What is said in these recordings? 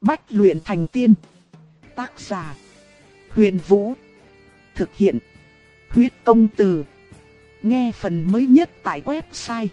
Bách luyện thành tiên. Tác giả: Huyền Vũ. Thực hiện: Huyết Công Từ. Nghe phần mới nhất tại website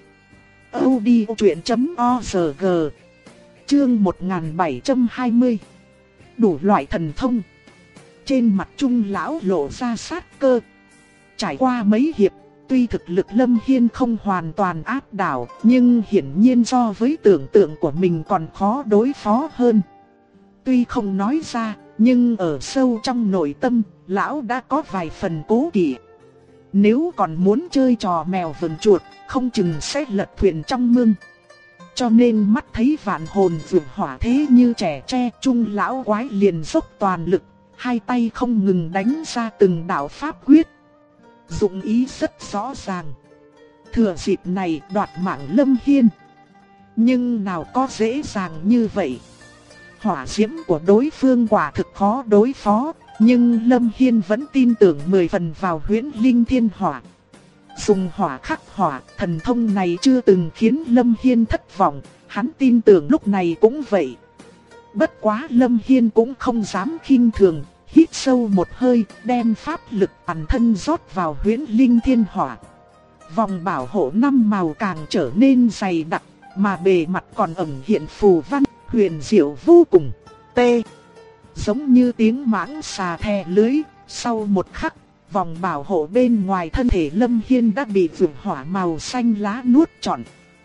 audiochuyện.org. Chương 1720. Đủ loại thần thông. Trên mặt Trung lão lộ ra sát cơ. Trải qua mấy hiệp, tuy thực lực Lâm Hiên không hoàn toàn áp đảo, nhưng hiển nhiên so với tưởng tượng của mình còn khó đối phó hơn. Tuy không nói ra, nhưng ở sâu trong nội tâm, lão đã có vài phần cố kỵ. Nếu còn muốn chơi trò mèo vờn chuột, không chừng sẽ lật thuyền trong mương. Cho nên mắt thấy vạn hồn vượt hỏa thế như trẻ tre, Trung lão quái liền dốc toàn lực, hai tay không ngừng đánh ra từng đạo pháp quyết. Dụng ý rất rõ ràng, thừa dịp này đoạt mạng Lâm Hiên. Nhưng nào có dễ dàng như vậy. Hỏa diễm của đối phương quả thực khó đối phó, nhưng Lâm Hiên vẫn tin tưởng 10 phần vào Huyễn Linh Thiên Hỏa. Dùng hỏa khắc hỏa, thần thông này chưa từng khiến Lâm Hiên thất vọng, hắn tin tưởng lúc này cũng vậy. Bất quá Lâm Hiên cũng không dám khinh thường, hít sâu một hơi, đem pháp lực toàn thân rót vào Huyễn Linh Thiên Hỏa. Vòng bảo hộ 5 màu càng trở nên dày đặc, mà bề mặt còn ẩn hiện phù văn, huyền diệu vô cùng. Giống như tiếng mãng xà thè lưới, sau một khắc, vòng bảo hộ bên ngoài thân thể Lâm Hiên đã bị vượt hỏa màu xanh lá nuốt trọn.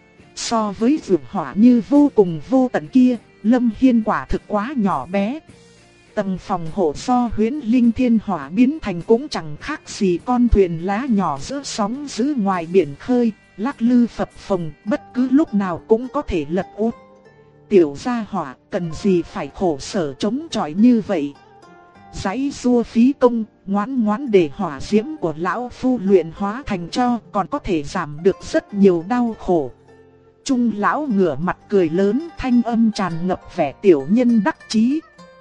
So với vượt hỏa như vô cùng vô tận kia, Lâm Hiên quả thực quá nhỏ bé. Tầng phòng hộ do Huyễn Linh Thiên Hỏa biến thành cũng chẳng khác gì con thuyền lá nhỏ giữa sóng dữ ngoài biển khơi, lắc lư phập phồng, bất cứ lúc nào cũng có thể lật úp. Tiểu gia hỏa, cần gì phải khổ sở chống chọi như vậy? Giãy giụa phí công, ngoan ngoãn để hỏa diễm của lão phu luyện hóa thành cho, còn có thể giảm được rất nhiều đau khổ. Trung lão ngửa mặt cười lớn, thanh âm tràn ngập vẻ tiểu nhân đắc chí.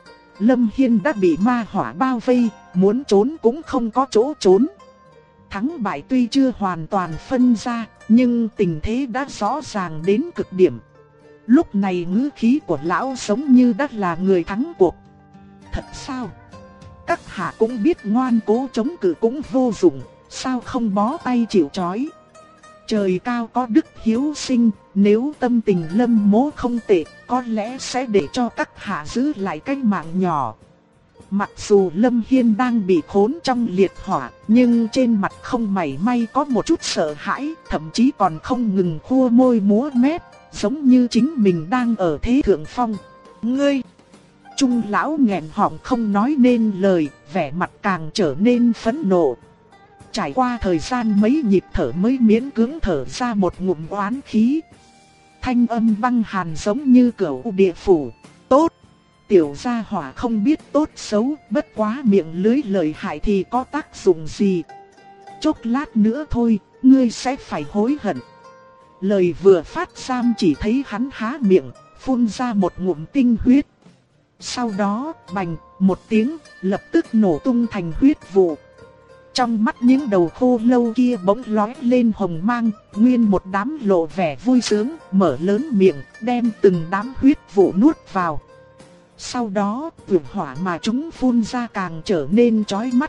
Lâm Hiên đã bị ma hỏa bao vây, muốn trốn cũng không có chỗ trốn. Thắng bại tuy chưa hoàn toàn phân ra, nhưng tình thế đã rõ ràng đến cực điểm. Lúc này ngữ khí của lão giống như đã là người thắng cuộc. Thật sao? Các hạ cũng biết ngoan cố chống cự cũng vô dụng, sao không bó tay chịu trói? Trời cao có đức hiếu sinh, nếu tâm tình Lâm mỗ không tệ, có lẽ sẽ để cho các hạ giữ lại cái mạng nhỏ. Mặc dù Lâm Hiên đang bị khốn trong liệt hỏa, nhưng trên mặt không mảy may có một chút sợ hãi, thậm chí còn không ngừng khua môi múa mép, giống như chính mình đang ở thế thượng phong. Ngươi! Trung lão nghẹn họng không nói nên lời, vẻ mặt càng trở nên phẫn nộ. Trải qua thời gian mấy nhịp thở mới miễn cưỡng thở ra một ngụm oán khí. Thanh âm băng hàn giống như cửu địa phủ. Tốt! Tiểu gia hỏa không biết tốt xấu, bất quá miệng lưới lời hại thì có tác dụng gì. Chốc lát nữa thôi, ngươi sẽ phải hối hận. Lời vừa phát ra chỉ thấy hắn há miệng, phun ra một ngụm tinh huyết. Sau đó, bành, một tiếng, lập tức nổ tung thành huyết vụ. Trong mắt những đầu khô lâu kia bỗng lóe lên hồng mang, nguyên một đám lộ vẻ vui sướng, mở lớn miệng, đem từng đám huyết vụ nuốt vào. Sau đó, vượt hỏa mà chúng phun ra càng trở nên chói mắt.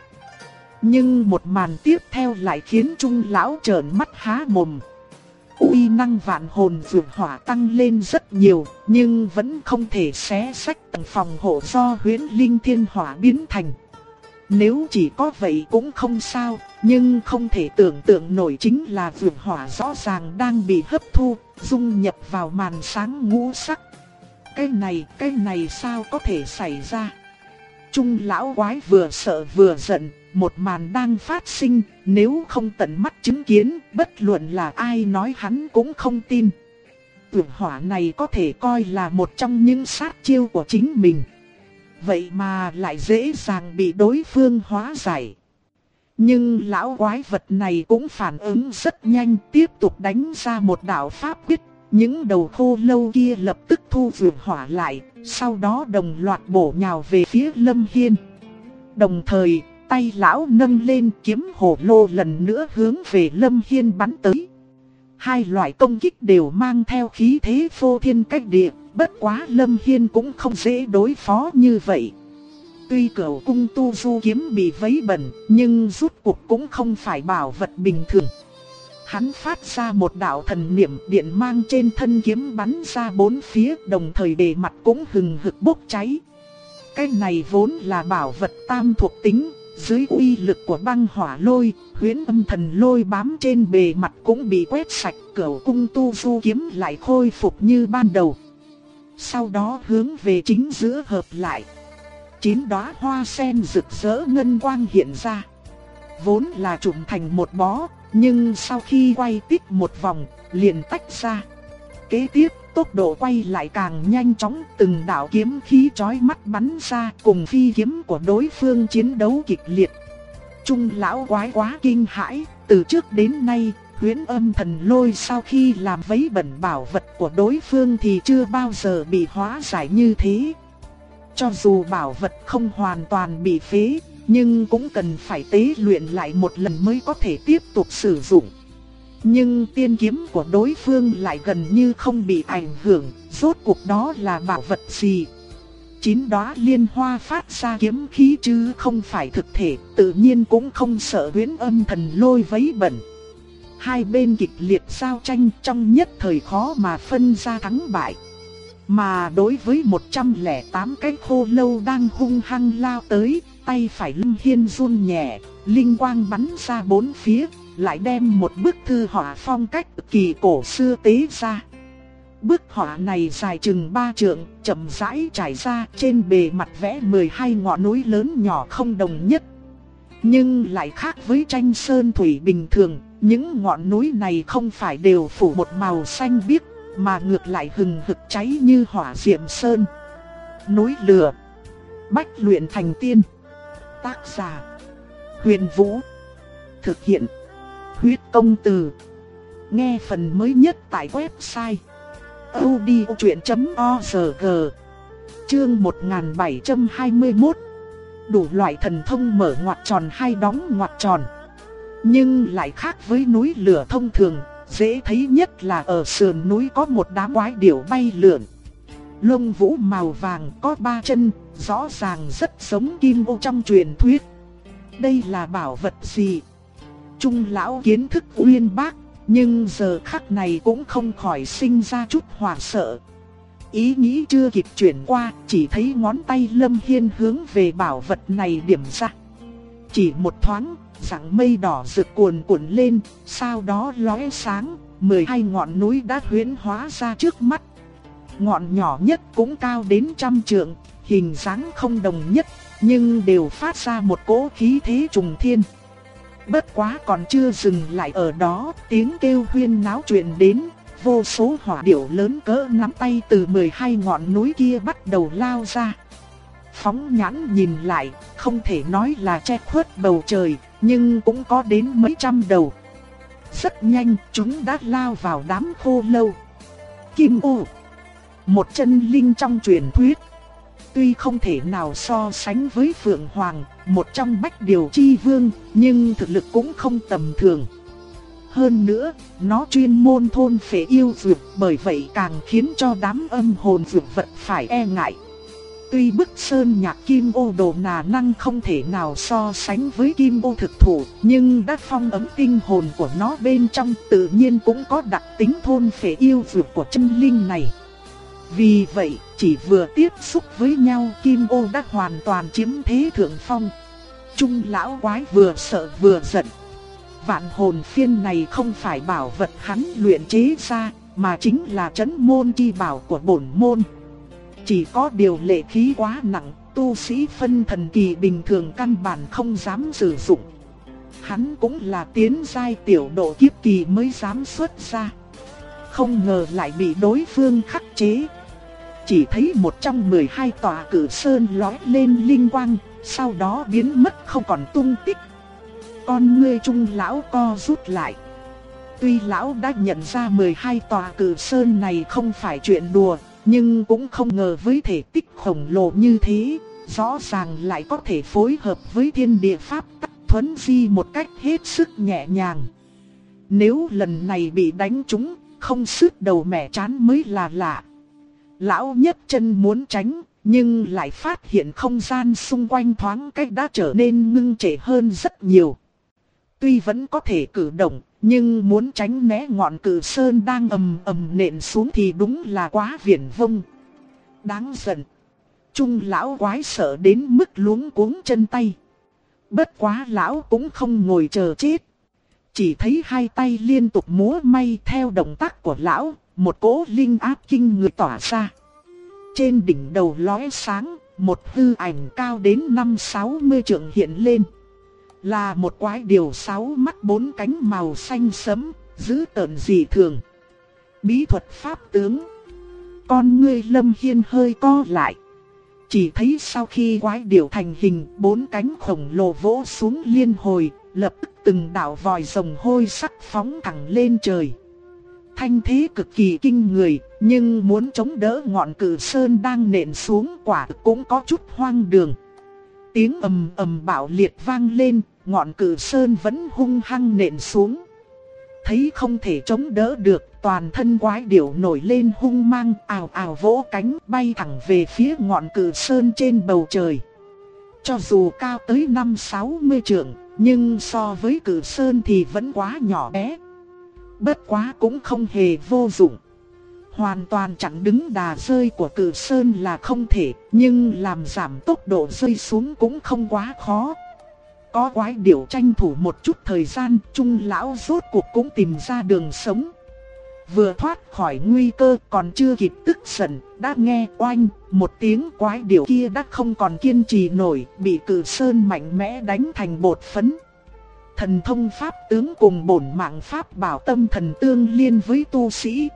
Nhưng một màn tiếp theo lại khiến Trung lão trợn mắt há mồm. Uy năng vạn hồn vượt hỏa tăng lên rất nhiều, nhưng vẫn không thể xé rách tầng phòng hộ do Huyễn Linh Thiên Hỏa biến thành. Nếu chỉ có vậy cũng không sao, nhưng không thể tưởng tượng nổi chính là vượt hỏa rõ ràng đang bị hấp thu, dung nhập vào màn sáng ngũ sắc. Cái này sao có thể xảy ra? Trung lão quái vừa sợ vừa giận, một màn đang phát sinh, nếu không tận mắt chứng kiến, bất luận là ai nói hắn cũng không tin. Vượt hỏa này có thể coi là một trong những sát chiêu của chính mình. Vậy mà lại dễ dàng bị đối phương hóa giải. Nhưng lão quái vật này cũng phản ứng rất nhanh, tiếp tục đánh ra một đạo pháp quyết. Những đầu khô lâu kia lập tức thu vượt hỏa lại, sau đó đồng loạt bổ nhào về phía Lâm Hiên. Đồng thời, tay lão nâng lên, kiếm hổ lô lần nữa hướng về Lâm Hiên bắn tới. Hai loại công kích đều mang theo khí thế phô thiên cách địa, bất quá Lâm Hiên cũng không dễ đối phó như vậy. Tuy Cửu Cung Tu Du kiếm bị vấy bẩn, nhưng rút cuộc cũng không phải bảo vật bình thường. Hắn phát ra một đạo thần niệm điện mang trên thân kiếm bắn ra bốn phía, đồng thời bề mặt cũng hừng hực bốc cháy. Cái này vốn là bảo vật tam thuộc tính, dưới uy lực của băng hỏa lôi, huyễn âm thần lôi bám trên bề mặt cũng bị quét sạch, Cửu Cung Tu Du kiếm lại khôi phục như ban đầu. Sau đó hướng về chính giữa hợp lại. 9 đóa hoa sen rực rỡ ngân quang hiện ra. Vốn là trụm thành một bó, nhưng sau khi quay tích một vòng, liền tách ra. Kế tiếp, tốc độ quay lại càng nhanh chóng, từng đạo kiếm khí chói mắt bắn ra, cùng phi kiếm của đối phương chiến đấu kịch liệt. Trung lão quái quá kinh hãi, từ trước đến nay, huyễn âm thần lôi sau khi làm vấy bẩn bảo vật của đối phương thì chưa bao giờ bị hóa giải như thế. Cho dù bảo vật không hoàn toàn bị phế, nhưng cũng cần phải tế luyện lại một lần mới có thể tiếp tục sử dụng. Nhưng tiên kiếm của đối phương lại gần như không bị ảnh hưởng, rốt cuộc đó là bảo vật gì? 9 đóa liên hoa phát ra kiếm khí chứ không phải thực thể, tự nhiên cũng không sợ huyễn âm thần lôi vấy bẩn. Hai bên kịch liệt giao tranh, trong nhất thời khó mà phân ra thắng bại. Mà đối với 108 cái khô lâu đang hung hăng lao tới, tay phải Lâm Hiên run nhẹ, linh quang bắn ra bốn phía, lại đem một bức thư họa phong cách cực kỳ cổ xưa tế ra. Bức họa này dài chừng 3 trượng, chậm rãi trải ra, trên bề mặt vẽ 12 ngọn núi lớn nhỏ không đồng nhất. Nhưng lại khác với tranh sơn thủy bình thường, những ngọn núi này không phải đều phủ một màu xanh biếc, mà ngược lại hừng hực cháy như hỏa diệm sơn. Núi lửa, bách luyện thành tiên. Tác giả: Huyền Vũ. Thực hiện: Huyết Công Từ. Nghe phần mới nhất tại website audiochuyện.org. Chương 1721. Đủ loại thần thông mở ngoặc tròn hay đóng ngoặc tròn. Nhưng lại khác với núi lửa thông thường, dễ thấy nhất là ở sườn núi có một đám quái điểu bay lượn. Lông vũ màu vàng có 3 chân, rõ ràng rất giống kim ô trong truyền thuyết. Đây là bảo vật gì? Trung lão kiến thức uyên bác, nhưng giờ khắc này cũng không khỏi sinh ra chút hoảng sợ. Ý nghĩ chưa kịp chuyển qua, chỉ thấy ngón tay Lâm Hiên hướng về bảo vật này điểm ra. Chỉ một thoáng, dạng mây đỏ rực cuồn cuộn lên, sau đó lóe sáng, 12 ngọn núi đã huyễn hóa ra trước mắt. Ngọn nhỏ nhất cũng cao đến 100 trượng, hình dáng không đồng nhất, nhưng đều phát ra một cỗ khí thế trùng thiên. Bất quá còn chưa dừng lại ở đó, tiếng kêu huyên náo truyền đến, vô số hỏa điểu lớn cỡ nắm tay từ 12 ngọn núi kia bắt đầu lao ra. Phóng nhãn nhìn lại, không thể nói là che khuất bầu trời, nhưng cũng có đến mấy trăm đầu. Rất nhanh, chúng đã lao vào đám khô lâu. Kim ô, một chân linh trong truyền thuyết. Tuy không thể nào so sánh với Phượng Hoàng, một trong Bách Điều Chi Vương, nhưng thực lực cũng không tầm thường. Hơn nữa, nó chuyên môn thôn phệ yêu dược, bởi vậy càng khiến cho đám âm hồn dược vật phải e ngại. Tuy bức sơn nhạc kim ô đồ nà năng không thể nào so sánh với kim ô thực thủ, nhưng đã phong ấm tinh hồn của nó bên trong, tự nhiên cũng có đặc tính thôn phệ yêu dược của chân linh này. Vì vậy, chỉ vừa tiếp xúc với nhau, kim ô đã hoàn toàn chiếm thế thượng phong. Trung lão quái vừa sợ vừa giận. Vạn hồn phiên này không phải bảo vật hắn luyện chế ra, mà chính là trấn môn chi bảo của bổn môn. Chỉ có điều lệ khí quá nặng, tu sĩ phân thần kỳ bình thường căn bản không dám sử dụng. Hắn cũng là tiến giai tiểu độ kiếp kỳ mới dám xuất ra. Không ngờ lại bị đối phương khắc chế. Chỉ thấy một trong 12 tòa cử sơn lóe lên linh quang, sau đó biến mất không còn tung tích. Con ngươi Trung lão co rút lại. Tuy lão đã nhận ra 12 tòa cử sơn này không phải chuyện đùa, nhưng cũng không ngờ với thể tích khổng lồ như thế, rõ ràng lại có thể phối hợp với thiên địa pháp tắc thuấn di một cách hết sức nhẹ nhàng. Nếu lần này bị đánh trúng, không sứt đầu mẻ chán mới là lạ. Lão nhấc chân muốn tránh, nhưng lại phát hiện không gian xung quanh thoáng cách đã trở nên ngưng trệ hơn rất nhiều. Tuy vẫn có thể cử động, nhưng muốn tránh né ngọn cự sơn đang ầm ầm nện xuống thì đúng là quá viển vông. Đáng giận. Trung lão quái sợ đến mức luống cuống chân tay. Bất quá lão cũng không ngồi chờ chết. Chỉ thấy hai tay liên tục múa may theo động tác của lão, một cỗ linh áp kinh người tỏa ra. Trên đỉnh đầu lóe sáng, một hư ảnh cao đến 5-60 trượng hiện lên. Là một quái điểu 6 mắt 4 cánh màu xanh sẫm, dữ tợn dị thường. Bí thuật pháp tướng. Con ngươi Lâm Hiên hơi co lại. Chỉ thấy sau khi quái điểu thành hình, 4 cánh khổng lồ vỗ xuống liên hồi, lập tức từng đạo vòi rồng hôi sắc phóng thẳng lên trời. Thanh thế cực kỳ kinh người, nhưng muốn chống đỡ ngọn cự sơn đang nện xuống quả cũng có chút hoang đường. Tiếng ầm ầm bạo liệt vang lên, ngọn cự sơn vẫn hung hăng nện xuống. Thấy không thể chống đỡ được, toàn thân quái điểu nổi lên hung mang, ào ào vỗ cánh bay thẳng về phía ngọn cự sơn trên bầu trời. Cho dù cao tới 5-60 trượng, nhưng so với cự sơn thì vẫn quá nhỏ bé. Bất quá cũng không hề vô dụng. Hoàn toàn chặn đứng đà rơi của cự sơn là không thể, nhưng làm giảm tốc độ rơi xuống cũng không quá khó. Có quái điểu tranh thủ một chút thời gian, Trung lão rốt cuộc cũng tìm ra đường sống. Vừa thoát khỏi nguy cơ còn chưa kịp tức giận, đã nghe oanh, một tiếng quái điểu kia đã không còn kiên trì nổi, bị cự sơn mạnh mẽ đánh thành bột phấn. Thần thông pháp tướng cùng bổn mạng pháp bảo tâm thần tương liên với tu sĩ.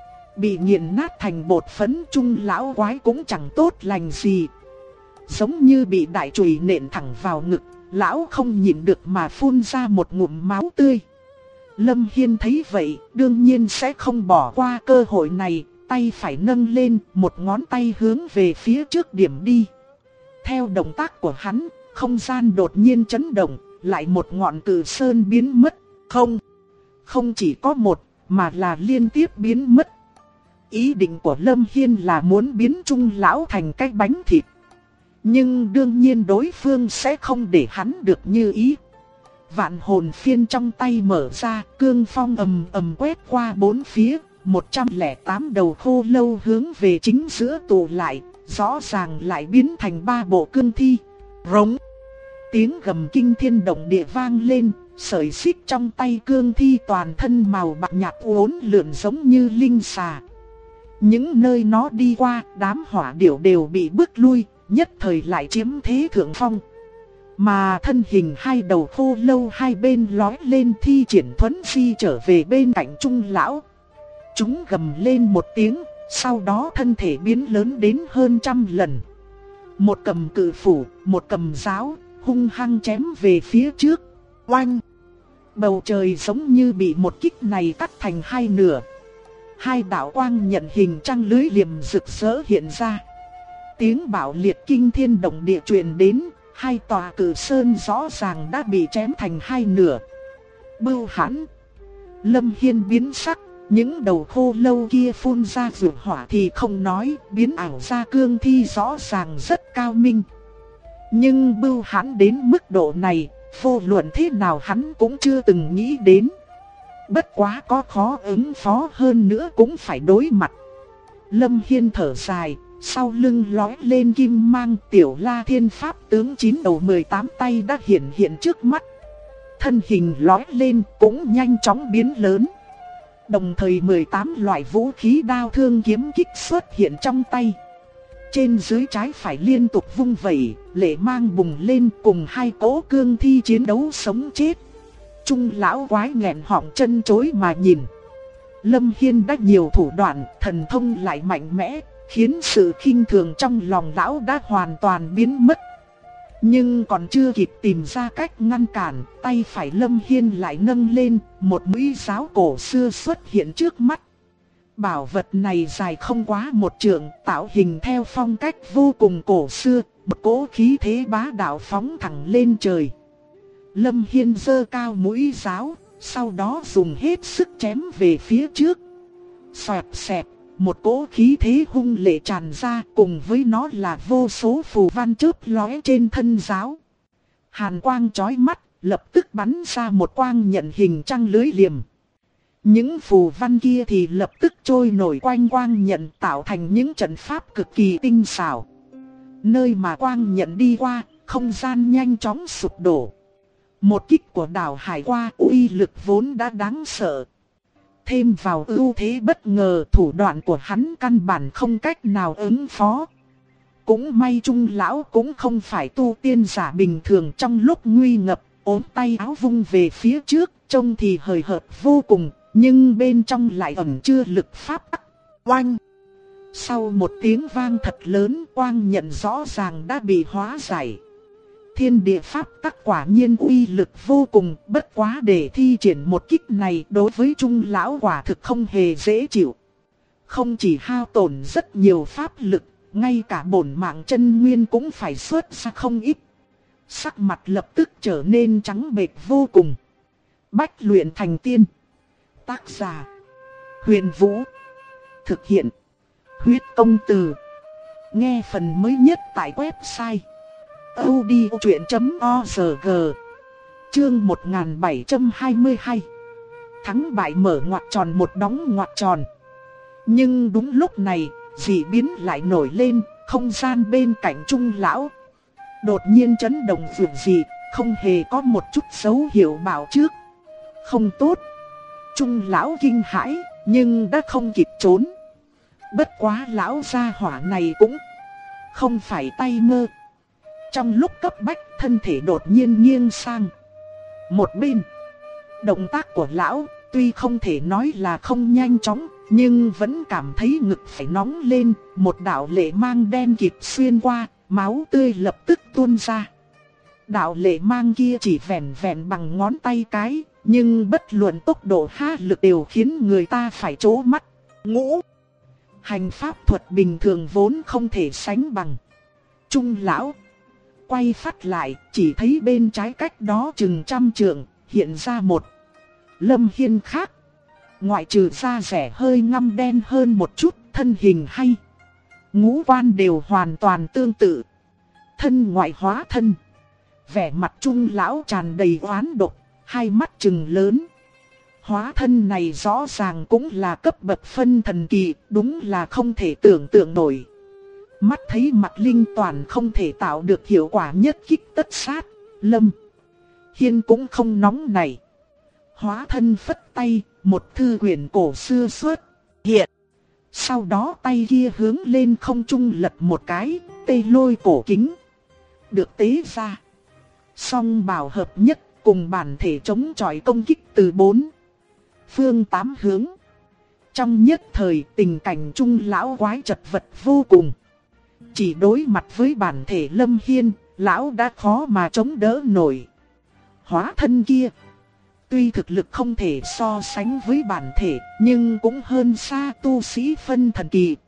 Bị nghiền nát thành bột phấn, Trung lão quái cũng chẳng tốt lành gì. Giống như bị đại chùy nện thẳng vào ngực, lão không nhịn được mà phun ra một ngụm máu tươi. Lâm Hiên thấy vậy, đương nhiên sẽ không bỏ qua cơ hội này, tay phải nâng lên, một ngón tay hướng về phía trước điểm đi. Theo động tác của hắn, không gian đột nhiên chấn động, lại một ngọn cự sơn biến mất. Không chỉ có một, mà là liên tiếp biến mất. Ý định của Lâm Hiên là muốn biến Trung lão thành cái bánh thịt. Nhưng đương nhiên đối phương sẽ không để hắn được như ý. Vạn hồn phiên trong tay mở ra, cương phong ầm ầm quét qua bốn phía, 108 đầu khô lâu hướng về chính giữa tụ lại, rõ ràng lại biến thành 3 bộ cương thi. Rống. Tiếng gầm kinh thiên động địa vang lên, sợi xích trong tay cương thi toàn thân màu bạc nhạt uốn lượn giống như linh xà. Những nơi nó đi qua, đám hỏa điểu đều bị bước lui, nhất thời lại chiếm thế thượng phong. Mà thân hình hai đầu khô lâu hai bên lói lên thi triển thuấn di trở về bên cạnh Trung lão. Chúng gầm lên một tiếng, sau đó thân thể biến lớn đến hơn 100 lần. Một cầm cự phủ, một cầm giáo, hung hăng chém về phía trước. Oanh! Bầu trời giống như bị một kích này cắt thành hai nửa. Hai đạo quang nhận hình trăng lưới liềm rực rỡ hiện ra. Tiếng bạo liệt kinh thiên động địa truyền đến, hai tòa cự sơn rõ ràng đã bị chém thành hai nửa. Bưu hãn! Lâm Hiên biến sắc, những đầu khô lâu kia phun ra vượt hỏa thì không nói, biến ảo ra cương thi rõ ràng rất cao minh. Nhưng bưu hãn đến mức độ này, vô luận thế nào hắn cũng chưa từng nghĩ đến. Bất quá có khó ứng phó hơn nữa cũng phải đối mặt. Lâm Hiên thở dài, sau lưng lói lên kim mang, tiểu La Thiên Pháp tướng 9 đầu 18 tay đã hiện trước mắt. Thân hình lói lên cũng nhanh chóng biến lớn. Đồng thời 18 loại vũ khí đao thương kiếm kích xuất hiện trong tay. Trên dưới trái phải liên tục vung vẩy, lệ mang bùng lên cùng hai cỗ cương thi chiến đấu sống chết. Trung lão quái nghẹn họng chân chối mà nhìn. Lâm Hiên đã nhiều thủ đoạn, thần thông lại mạnh mẽ, khiến sự khinh thường trong lòng lão đã hoàn toàn biến mất. Nhưng còn chưa kịp tìm ra cách ngăn cản, tay phải Lâm Hiên lại nâng lên, một mũi giáo cổ xưa xuất hiện trước mắt. Bảo vật này dài không quá 1 trượng, tạo hình theo phong cách vô cùng cổ xưa, một cỗ khí thế bá đạo phóng thẳng lên trời. Lâm Hiên giơ cao mũi giáo, Sau đó dùng hết sức chém về phía trước. Xoẹt xẹt, một cỗ khí thế hung lệ tràn ra, cùng với nó là vô số phù văn chớp lóe trên thân giáo. Hàn quang chói mắt, lập tức bắn ra một quang nhận hình trăng lưới liềm. Những phù văn kia thì lập tức trôi nổi quanh quang nhận, tạo thành những trận pháp cực kỳ tinh xảo. Nơi mà quang nhận đi qua, không gian nhanh chóng sụp đổ. Một kích của đảo hải qua uy lực vốn đã đáng sợ. Thêm vào ưu thế bất ngờ, thủ đoạn của hắn căn bản không cách nào ứng phó. Cũng may Trung lão cũng không phải tu tiên giả bình thường, trong lúc nguy ngập, ốm tay áo vung về phía trước, trông thì hời hợt vô cùng, nhưng bên trong lại ẩn chứa lực pháp tắc. Oanh! Sau một tiếng vang thật lớn, quang nhận rõ ràng đã bị hóa giải. Thiên địa pháp tắc quả nhiên uy lực vô cùng, bất quá để thi triển một kích này đối với Trung lão quả thực không hề dễ chịu. Không chỉ hao tổn rất nhiều pháp lực, ngay cả bổn mạng chân nguyên cũng phải xuất ra không ít. Sắc mặt lập tức trở nên trắng bệch vô cùng. Bách luyện thành tiên. Tác giả: Huyền Vũ. Thực hiện: Huyết Công Từ. Nghe phần mới nhất tại website audiochuyện.org. Chương 1722. Thắng bại mở ngoặc tròn một đóng ngoặc tròn. Nhưng đúng lúc này, dị biến lại nổi lên, không gian bên cạnh Trung lão đột nhiên chấn động dữ dị, không hề có một chút dấu hiệu báo trước. Không tốt. Trung lão kinh hãi, nhưng đã không kịp trốn. Bất quá lão gia hỏa này cũng không phải tay mơ. Trong lúc cấp bách, thân thể đột nhiên nghiêng sang một bên. Động tác của lão tuy không thể nói là không nhanh chóng, nhưng vẫn cảm thấy ngực phải nóng lên. Một đạo lệ mang đen kịt xuyên qua, máu tươi lập tức tuôn ra. Đạo lệ mang kia chỉ vẻn vẹn bằng ngón tay cái, nhưng bất luận tốc độ ha lực đều khiến người ta phải trố mắt. Ngũ hành pháp thuật bình thường vốn không thể sánh bằng. Trung lão quay phát lại, chỉ thấy bên trái cách đó chừng 100 trượng, hiện ra một Lâm Hiên khác. Ngoại trừ da rẻ hơi ngăm đen hơn một chút, thân hình hay ngũ quan đều hoàn toàn tương tự. Thân ngoại hóa thân. Vẻ mặt Trung lão tràn đầy oán độc, hai mắt trừng lớn. Hóa thân này rõ ràng cũng là cấp bậc phân thần kỳ, đúng là không thể tưởng tượng nổi. Mắt thấy mặt linh toàn không thể tạo được hiệu quả nhất kích tất sát, Lâm Hiên cũng không nóng nảy. Hóa thân phất tay, một thư quyển cổ xưa xuất hiện. Sau đó tay kia hướng lên không trung lật một cái, tê lôi cổ kính được tế ra. Song bảo hợp nhất, cùng bản thể chống chọi công kích từ 4 phương 8 hướng. Trong nhất thời, tình cảnh Trung lão quái chật vật vô cùng. Chỉ đối mặt với bản thể Lâm Hiên, lão đã khó mà chống đỡ nổi. Hóa thân kia tuy thực lực không thể so sánh với bản thể, nhưng cũng hơn xa tu sĩ phân thần kỳ.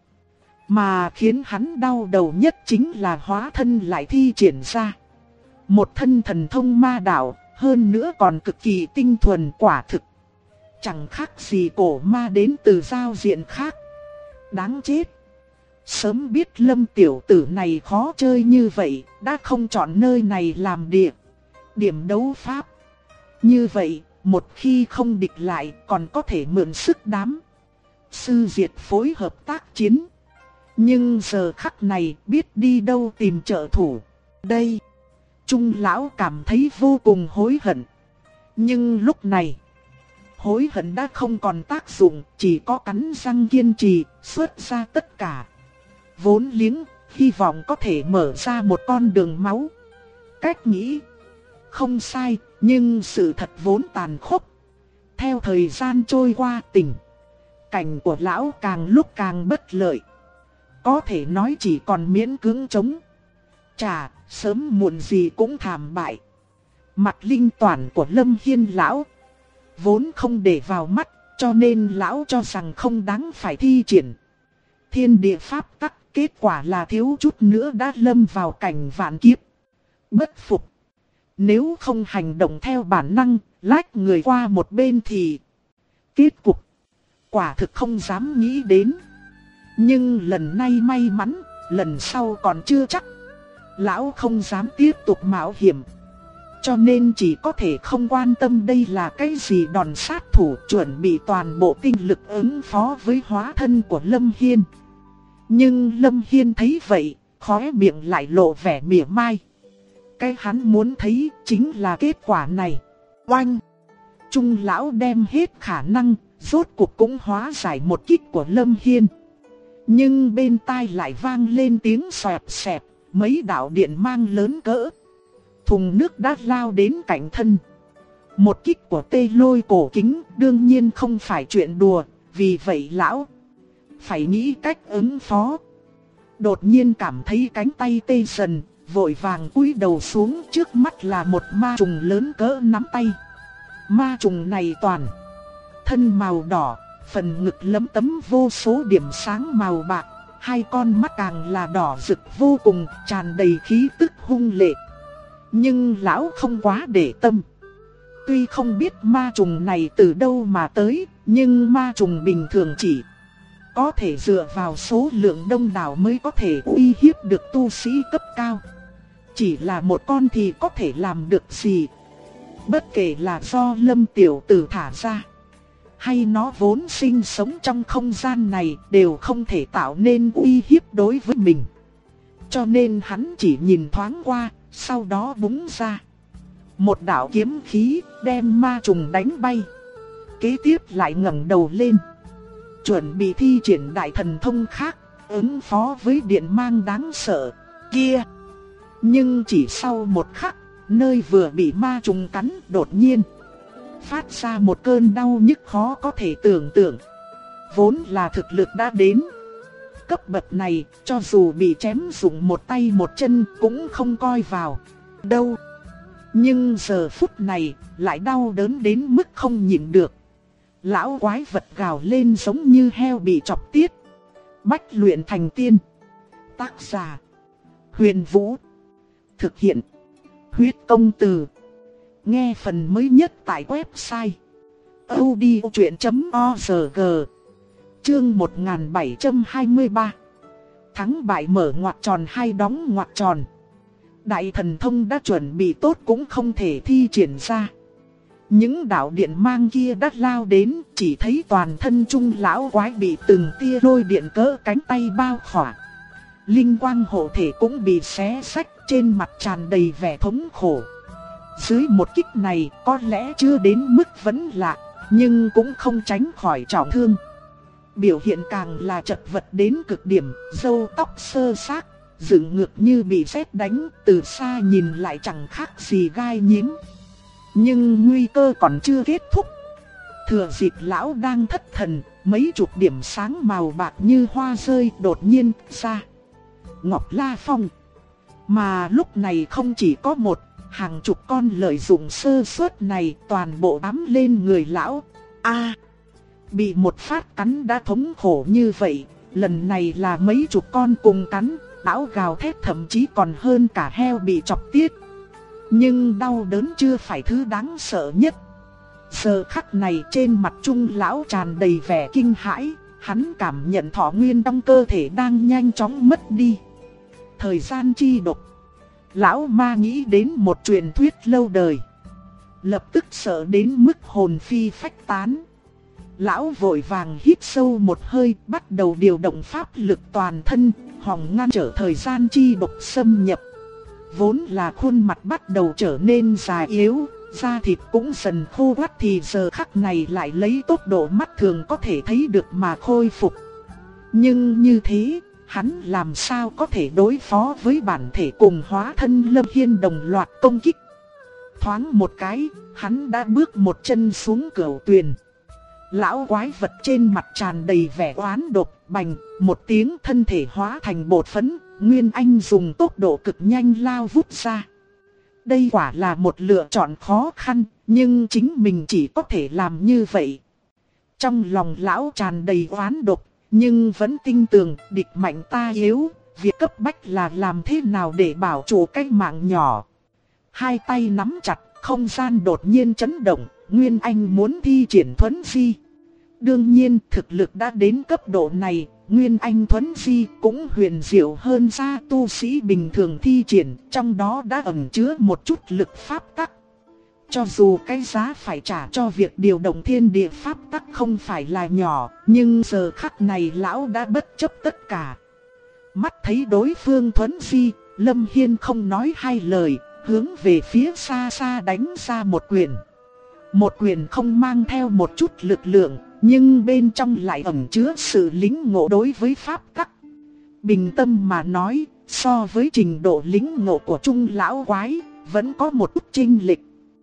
Mà khiến hắn đau đầu nhất chính là hóa thân lại thi triển ra một thân thần thông ma đạo, hơn nữa còn cực kỳ tinh thuần, quả thực chẳng khác gì cổ ma đến từ giao diện khác. Đáng chết. Sớm biết Lâm tiểu tử này khó chơi như vậy, đã không chọn nơi này làm điểm đấu pháp. Như vậy, một khi không địch lại, còn có thể mượn sức đám sư diệt phối hợp tác chiến. Nhưng giờ khắc này, biết đi đâu tìm trợ thủ đây. Trung lão cảm thấy vô cùng hối hận. Nhưng lúc này, hối hận đã không còn tác dụng, chỉ có cắn răng kiên trì, xuất ra tất cả vốn liếng, hy vọng có thể mở ra một con đường máu. Cách nghĩ không sai, nhưng sự thật vốn tàn khốc. Theo thời gian trôi qua, tình cảnh của lão càng lúc càng bất lợi. Có thể nói chỉ còn miễn cưỡng chống trả, sớm muộn gì cũng thảm bại. Mặt linh toàn của Lâm Hiên lão vốn không để vào mắt, cho nên lão cho rằng không đáng phải thi triển thiên địa pháp tắc. Kết quả là thiếu chút nữa đã lâm vào cảnh vạn kiếp bất phục. Nếu không hành động theo bản năng, lách người qua một bên thì kết cục quả thực không dám nghĩ đến. Nhưng lần này may mắn, lần sau còn chưa chắc. Lão không dám tiếp tục mạo hiểm, cho nên chỉ có thể không quan tâm đây là cái gì đòn sát thủ, chuẩn bị toàn bộ tinh lực ứng phó với hóa thân của Lâm Hiên. Nhưng Lâm Hiên thấy vậy, khóe miệng lại lộ vẻ mỉa mai. Cái hắn muốn thấy chính là kết quả này. Oanh! Trung lão đem hết khả năng, rốt cuộc cũng hóa giải một kích của Lâm Hiên. Nhưng bên tai lại vang lên tiếng xoẹt xẹt, mấy đạo điện mang lớn cỡ thùng nước đã lao đến cạnh thân. Một kích của tê lôi cổ kính đương nhiên không phải chuyện đùa, vì vậy lão phải nghĩ cách ứng phó. Đột nhiên cảm thấy cánh tay tê dần, vội vàng cúi đầu xuống, trước mắt là một ma trùng lớn cỡ nắm tay. Ma trùng này toàn thân màu đỏ, phần ngực lấm tấm vô số điểm sáng màu bạc, hai con mắt càng là đỏ rực vô cùng, tràn đầy khí tức hung lệ. Nhưng lão không quá để tâm. Tuy không biết ma trùng này từ đâu mà tới, nhưng ma trùng bình thường chỉ có thể dựa vào số lượng đông đảo mới có thể uy hiếp được tu sĩ cấp cao. Chỉ là một con thì có thể làm được gì? Bất kể là do Lâm tiểu tử thả ra, hay nó vốn sinh sống trong không gian này, đều không thể tạo nên uy hiếp đối với mình. Cho nên hắn chỉ nhìn thoáng qua, sau đó búng ra một đạo kiếm khí đem ma trùng đánh bay. Kế tiếp lại ngẩng đầu lên, chuẩn bị thi triển đại thần thông khác, ứng phó với điện mang đáng sợ kia. Nhưng chỉ sau một khắc, nơi vừa bị ma trùng cắn đột nhiên phát ra một cơn đau nhức khó có thể tưởng tượng. Vốn là thực lực đã đến cấp bậc này, cho dù bị chém dụng một tay một chân cũng không coi vào đâu. Nhưng giờ phút này lại đau đớn đến mức không nhịn được. Lão quái vật gào lên giống như heo bị chọc tiết. Bách luyện thành tiên. Tác giả: Huyền Vũ. Thực hiện: Huyết Công Từ. Nghe phần mới nhất tại website audiochuyện.org. Chương 1723. Thắng bại mở ngoặc tròn hay đóng ngoặc tròn. Đại thần thông đã chuẩn bị tốt cũng không thể thi triển ra. Những đạo điện mang kia đã lao đến, chỉ thấy toàn thân Trung lão quái bị từng tia lôi điện cỡ cánh tay bao khỏa. Linh quang hộ thể cũng bị xé xách, trên mặt tràn đầy vẻ thống khổ. Dưới một kích này có lẽ chưa đến mức vẫn lạ, nhưng cũng không tránh khỏi trọng thương. Biểu hiện càng là chật vật đến cực điểm, râu tóc xơ xác, dựng ngược như bị sét đánh, từ xa nhìn lại chẳng khác gì gai nhím. Nhưng nguy cơ còn chưa kết thúc. Thừa dịp lão đang thất thần, mấy chục điểm sáng màu bạc như hoa rơi đột nhiên ra Ngọc La Phong. Mà lúc này không chỉ có một, hàng chục con lợi dụng sơ suất này toàn bộ bám lên người lão. Bị một phát cắn đã thống khổ như vậy, lần này là mấy chục con cùng cắn, lão gào thét thậm chí còn hơn cả heo bị chọc tiết. Nhưng đau đớn chưa phải thứ đáng sợ nhất. Giờ khắc này trên mặt Trung lão tràn đầy vẻ kinh hãi, hắn cảm nhận thọ nguyên trong cơ thể đang nhanh chóng mất đi. Thời gian chi độc. Lão ma nghĩ đến một truyền thuyết lâu đời, lập tức sợ đến mức hồn phi phách tán. Lão vội vàng hít sâu một hơi, bắt đầu điều động pháp lực toàn thân, hòng ngăn trở thời gian chi độc xâm nhập. Vốn là khuôn mặt bắt đầu trở nên già yếu, da thịt cũng dần khô quắt, thì giờ khắc này lại lấy tốc độ mắt thường có thể thấy được mà khôi phục. Nhưng như thế, hắn làm sao có thể đối phó với bản thể cùng hóa thân Lâm Hiên đồng loạt công kích. Thoáng một cái, hắn đã bước một chân xuống cửu tuyền. Lão quái vật trên mặt tràn đầy vẻ oán độc, bành một tiếng thân thể hóa thành bột phấn, Nguyên Anh dùng tốc độ cực nhanh lao vút ra. Đây quả là một lựa chọn khó khăn, nhưng chính mình chỉ có thể làm như vậy. Trong lòng lão tràn đầy oán độc, nhưng vẫn tin tưởng địch mạnh ta yếu, việc cấp bách là làm thế nào để bảo trụ cái mạng nhỏ. Hai tay nắm chặt, không gian đột nhiên chấn động, Nguyên Anh muốn thi triển thuấn di. Đương nhiên thực lực đã đến cấp độ này, Nguyên Anh thuấn di cũng huyền diệu hơn xa tu sĩ bình thường thi triển, trong đó đã ẩn chứa một chút lực pháp tắc. Cho dù cái giá phải trả cho việc điều động thiên địa pháp tắc không phải là nhỏ, nhưng giờ khắc này lão đã bất chấp tất cả. Mắt thấy đối phương thuấn di, Lâm Hiên không nói hai lời, hướng về phía xa xa đánh ra một quyền. Một quyền không mang theo một chút lực lượng, nhưng bên trong lại ẩn chứa sự lĩnh ngộ đối với pháp tắc. Bình tâm mà nói, so với trình độ lĩnh ngộ của Trung lão quái, vẫn có một chút chênh lệch.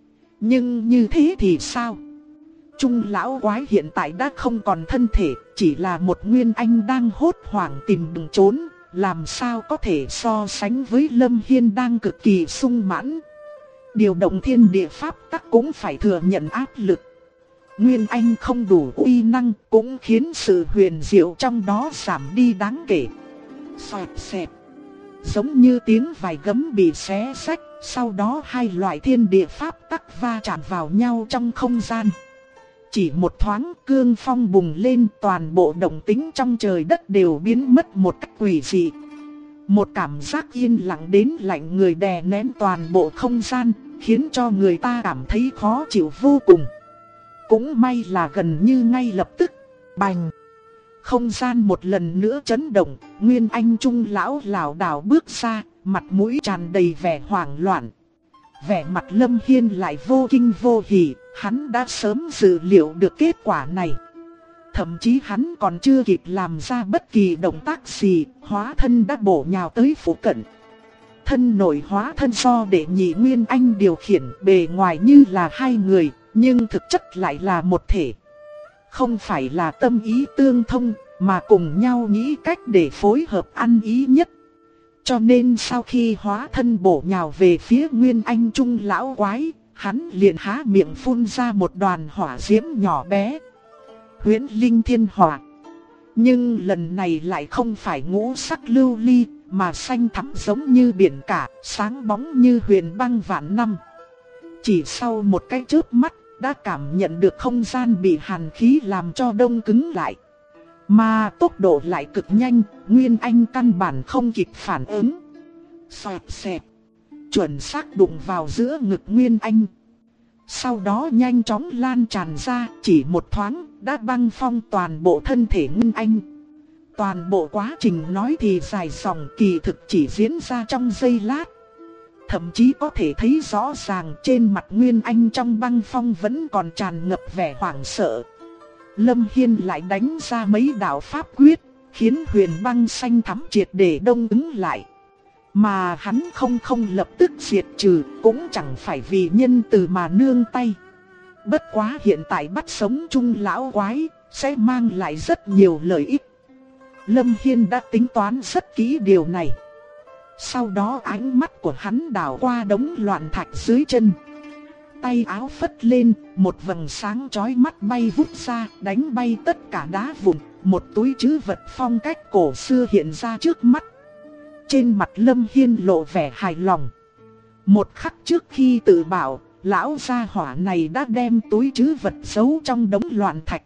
Nhưng như thế thì sao? Trung lão quái hiện tại đã không còn thân thể, chỉ là một Nguyên Anh đang hốt hoảng tìm đường trốn, làm sao có thể so sánh với Lâm Hiên đang cực kỳ sung mãn. Điều động thiên địa pháp tắc cũng phải thừa nhận áp lực. Nguyên Anh không đủ uy năng cũng khiến sự huyền diệu trong đó giảm đi đáng kể. Xoẹt xẹt. Giống như tiếng vài gấm bị xé rách, sau đó hai loại thiên địa pháp tắc va chạm vào nhau trong không gian. Chỉ một thoáng cương phong bùng lên, toàn bộ động tĩnh trong trời đất đều biến mất một cách quỷ dị. Một cảm giác yên lặng đến lạnh người đè nén toàn bộ không gian, khiến cho người ta cảm thấy khó chịu vô cùng. Cũng may là gần như ngay lập tức, bành! Không gian một lần nữa chấn động, Nguyên Anh Trung lão lảo đảo bước ra, mặt mũi tràn đầy vẻ hoảng loạn. Vẻ mặt Lâm Hiên lại vô kinh vô hỉ, hắn đã sớm dự liệu được kết quả này. Thậm chí hắn còn chưa kịp làm ra bất kỳ động tác gì, hóa thân đã bổ nhào tới phủ cận. Thân nội hóa thân do đệ nhị Nguyên Anh điều khiển, bề ngoài như là hai người, nhưng thực chất lại là một thể. Không phải là tâm ý tương thông, mà cùng nhau nghĩ cách để phối hợp ăn ý nhất. Cho nên sau khi hóa thân bổ nhào về phía Nguyên Anh Trung lão quái, hắn liền há miệng phun ra một đoàn hỏa diễm nhỏ bé. Huyễn Linh Thiên Hỏa. Nhưng lần này lại không phải ngũ sắc lưu ly, mà xanh thẳm giống như biển cả, sáng bóng như huyền băng vạn năm. Chỉ sau một cái chớp mắt, đã cảm nhận được không gian bị hàn khí làm cho đông cứng lại. Mà tốc độ lại cực nhanh, Nguyên Anh căn bản không kịp phản ứng. Xoẹt xẹt, chuẩn xác đụng vào giữa ngực Nguyên Anh. Sau đó nhanh chóng lan tràn ra, chỉ một thoáng, đã băng phong toàn bộ thân thể Nguyên Anh. Toàn bộ quá trình nói thì dài dòng, kỳ thực chỉ diễn ra trong giây lát. Thậm chí có thể thấy rõ ràng trên mặt Nguyên Anh trong băng phong vẫn còn tràn ngập vẻ hoảng sợ. Lâm Hiên lại đánh ra mấy đạo pháp quyết, khiến huyền băng xanh thắm triệt để đông ứng lại. Mà hắn không lập tức diệt trừ, cũng chẳng phải vì nhân từ mà nương tay. Bất quá hiện tại bắt sống Trung lão quái, sẽ mang lại rất nhiều lợi ích. Lâm Hiên đã tính toán rất kỹ điều này. Sau đó ánh mắt của hắn đảo qua đống loạn thạch dưới chân. Tay áo phất lên, một vầng sáng chói mắt bay vút ra, đánh bay tất cả đá vụn. Một túi trữ vật phong cách cổ xưa hiện ra trước mắt. Trên mặt Lâm Hiên lộ vẻ hài lòng. Một khắc trước khi tự bảo, lão gia hỏa này đã đem túi trữ vật giấu trong đống loạn thạch.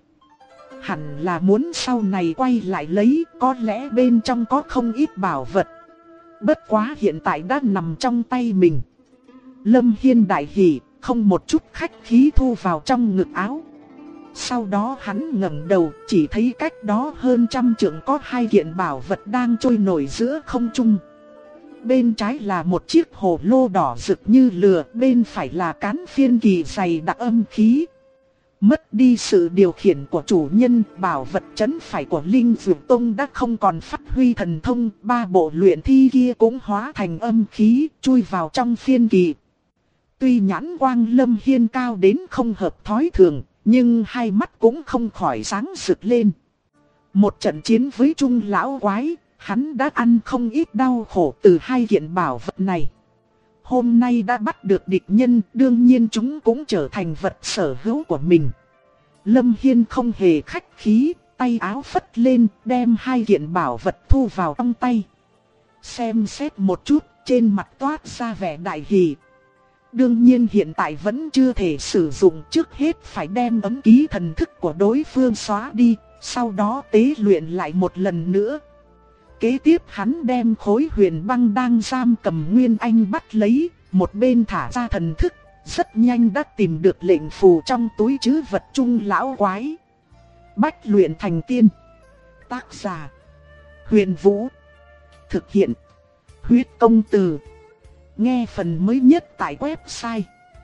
Hẳn là muốn sau này quay lại lấy, có lẽ bên trong có không ít bảo vật. Bất quá hiện tại đã nằm trong tay mình. Lâm Hiên đại hỉ, không một chút khách khí thu vào trong ngực áo. Sau đó hắn ngẩng đầu, chỉ thấy cách đó hơn 100 trượng có hai kiện bảo vật đang trôi nổi giữa không trung. Bên trái là một chiếc hồ lô đỏ rực như lửa, bên phải là cán phiên kỳ dày đặc âm khí. Mất đi sự điều khiển của chủ nhân, bảo vật trấn phải của Linh Dược Tông đã không còn phát huy thần thông, ba bộ luyện thi kia cũng hóa thành âm khí, chui vào trong phiên kỳ. Tuy nhãn quang Lâm Hiên cao đến không hợp thói thường, nhưng hai mắt cũng không khỏi sáng rực lên. Một trận chiến với Trung lão quái, hắn đã ăn không ít đau khổ từ hai kiện bảo vật này. Hôm nay đã bắt được địch nhân, đương nhiên chúng cũng trở thành vật sở hữu của mình. Lâm Hiên không hề khách khí, tay áo phất lên, đem hai kiện bảo vật thu vào trong tay. Xem xét một chút, trên mặt toát ra vẻ đại hỉ. Đương nhiên hiện tại vẫn chưa thể sử dụng, trước hết phải đem ấm ký thần thức của đối phương xóa đi, sau đó tế luyện lại một lần nữa. Kế tiếp hắn đem khối huyền băng đang giam cầm Nguyên Anh bắt lấy, một bên thả ra thần thức, rất nhanh đã tìm được lệnh phù trong túi trữ vật Trung lão quái. Bách luyện thành tiên. Tác giả: Huyền Vũ. Thực hiện: Huyết Công Từ. Nghe phần mới nhất tại website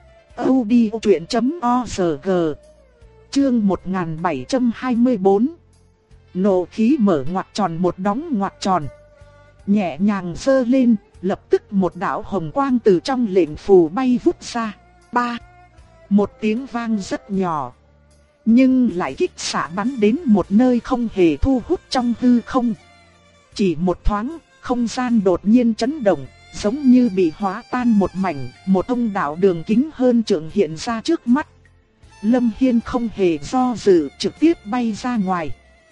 audiochuyện.org. Chương 1724. Nộ khí mở ngoặc tròn một đóng ngoặc tròn. Nhẹ nhàng giơ lên, lập tức một đạo hồng quang từ trong lệnh phù bay vút ra. Ba. Một tiếng vang rất nhỏ, nhưng lại kích xạ bắn đến một nơi không hề thu hút trong hư không. Chỉ một thoáng, không gian đột nhiên chấn động, giống như bị hóa tan một mảnh, một thông đạo đường kính hơn trượng hiện ra trước mắt. Lâm Hiên không hề do dự, trực tiếp bay ra ngoài.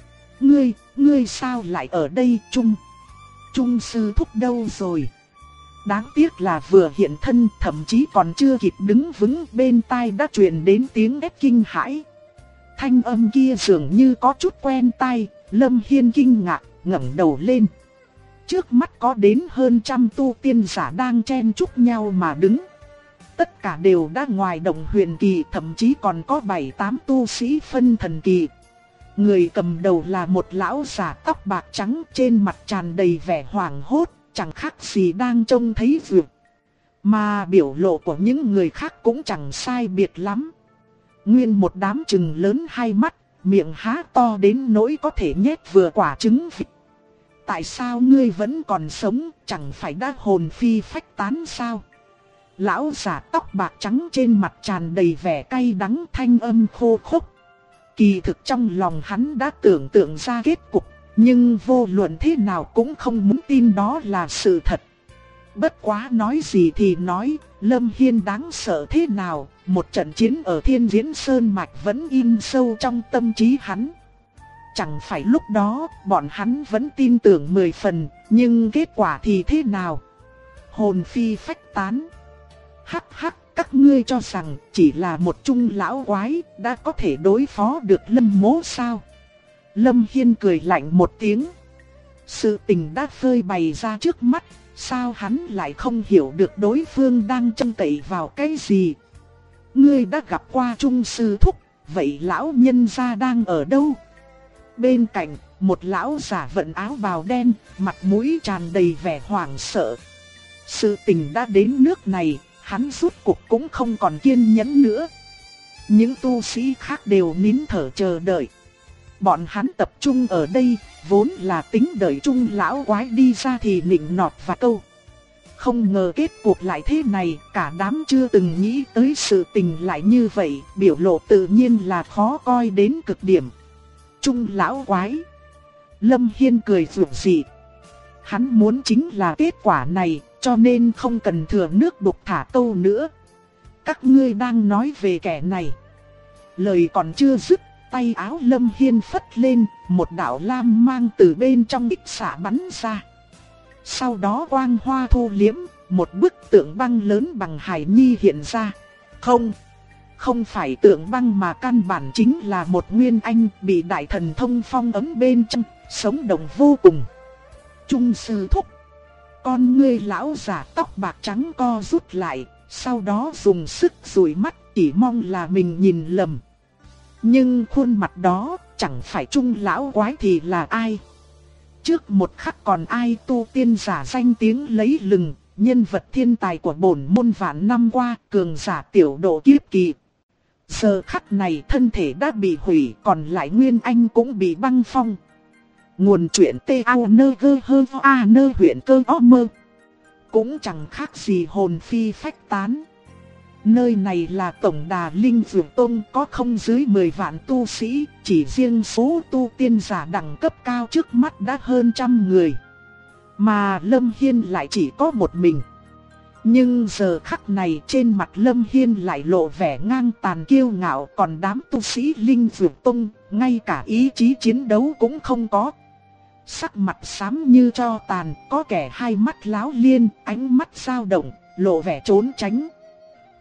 Ngươi sao lại ở đây? Trung sư thúc đâu rồi? Đáng tiếc là vừa hiện thân, thậm chí còn chưa kịp đứng vững, bên tai đã truyền đến tiếng hét kinh hãi. Thanh âm kia dường như có chút quen tai, Lâm Hiên kinh ngạc, ngẩng đầu lên. Trước mắt có đến hơn trăm tu tiên giả đang chen chúc nhau mà đứng. Tất cả đều đã ngoài động huyền kỳ, thậm chí còn có 7-8 tu sĩ phân thần kỳ. Người cầm đầu là một lão giả tóc bạc trắng, trên mặt tràn đầy vẻ hoảng hốt, chẳng khác gì đang trông thấy vượt. Mà biểu lộ của những người khác cũng chẳng sai biệt lắm. Nguyên một đám trừng lớn hai mắt, miệng há to đến nỗi có thể nhét vừa quả trứng vịt. Tại sao ngươi vẫn còn sống, chẳng phải đã hồn phi phách tán sao? Lão giả tóc bạc trắng trên mặt tràn đầy vẻ cay đắng, thanh âm khô khốc. Kỳ thực trong lòng hắn đã tưởng tượng ra kết cục, nhưng vô luận thế nào cũng không muốn tin đó là sự thật. Bất quá nói gì thì nói, Lâm Hiên đáng sợ thế nào, một trận chiến ở Thiên Diễn Sơn Mạch vẫn in sâu trong tâm trí hắn. Chẳng phải lúc đó, bọn hắn vẫn tin tưởng 10 phần, nhưng kết quả thì thế nào? Hồn phi phách tán. Hắc hắc, các ngươi cho rằng chỉ là một Trung lão quái đã có thể đối phó được Lâm Mỗ sao? Lâm Hiên cười lạnh một tiếng. Sự tình đã phơi bày ra trước mắt, sao hắn lại không hiểu được đối phương đang trông cậy vào cái gì? Ngươi đã gặp qua Trung sư thúc, vậy lão nhân gia đang ở đâu? Bên cạnh, một lão giả vận áo bào đen, mặt mũi tràn đầy vẻ hoảng sợ. Sự tình đã đến nước này, hắn rút cuộc cũng không còn kiên nhẫn nữa. Những tu sĩ khác đều nín thở chờ đợi. Bọn hắn tập trung ở đây, vốn là tính đợi Trung lão quái đi ra thì nịnh nọt và câu. Không ngờ kết cuộc lại thế này, cả đám chưa từng nghĩ tới sự tình lại như vậy, biểu lộ tự nhiên là khó coi đến cực điểm. Trung lão quái. Lâm Hiên cười rủi dị. Hắn muốn chính là kết quả này, cho nên không cần thừa nước đục thả câu nữa. Các ngươi đang nói về kẻ này. Lời còn chưa dứt, tay áo Lâm Hiên phất lên, một đạo lam mang từ bên trong kích xạ bắn ra. Sau đó quang hoa thu liễm, một bức tượng băng lớn bằng hải nhi hiện ra. Không phải tượng băng mà căn bản chính là một nguyên anh bị đại thần thông phong ấm bên trong, sống động vô cùng. Trung sư thúc. Con ngươi lão giả tóc bạc trắng co rút lại, sau đó dùng sức dụi mắt, chỉ mong là mình nhìn lầm. Nhưng khuôn mặt đó, chẳng phải Trung lão quái thì là ai? Trước một khắc còn ai tu tiên giả danh tiếng lấy lừng, nhân vật thiên tài của bổn môn vạn năm qua, cường giả tiểu độ kiếp kỳ. Giờ khắc này thân thể đã bị hủy, còn lại nguyên anh cũng bị băng phong. Nguồn truyện TAUNGHHA huyện cơ o mơ. Cũng chẳng khác gì hồn phi phách tán. Nơi này là tổng đà Linh Dược Tông, có không dưới 10 vạn tu sĩ, chỉ riêng số tu tiên giả đẳng cấp cao trước mắt đã hơn trăm người. Mà Lâm Hiên lại chỉ có một mình. Nhưng giờ khắc này trên mặt Lâm Hiên lại lộ vẻ ngang tàn kiêu ngạo, còn đám tu sĩ Linh Dược Tông, ngay cả ý chí chiến đấu cũng không có. Sắc mặt xám như tro tàn, có kẻ hai mắt láo liên, ánh mắt dao động, lộ vẻ trốn tránh.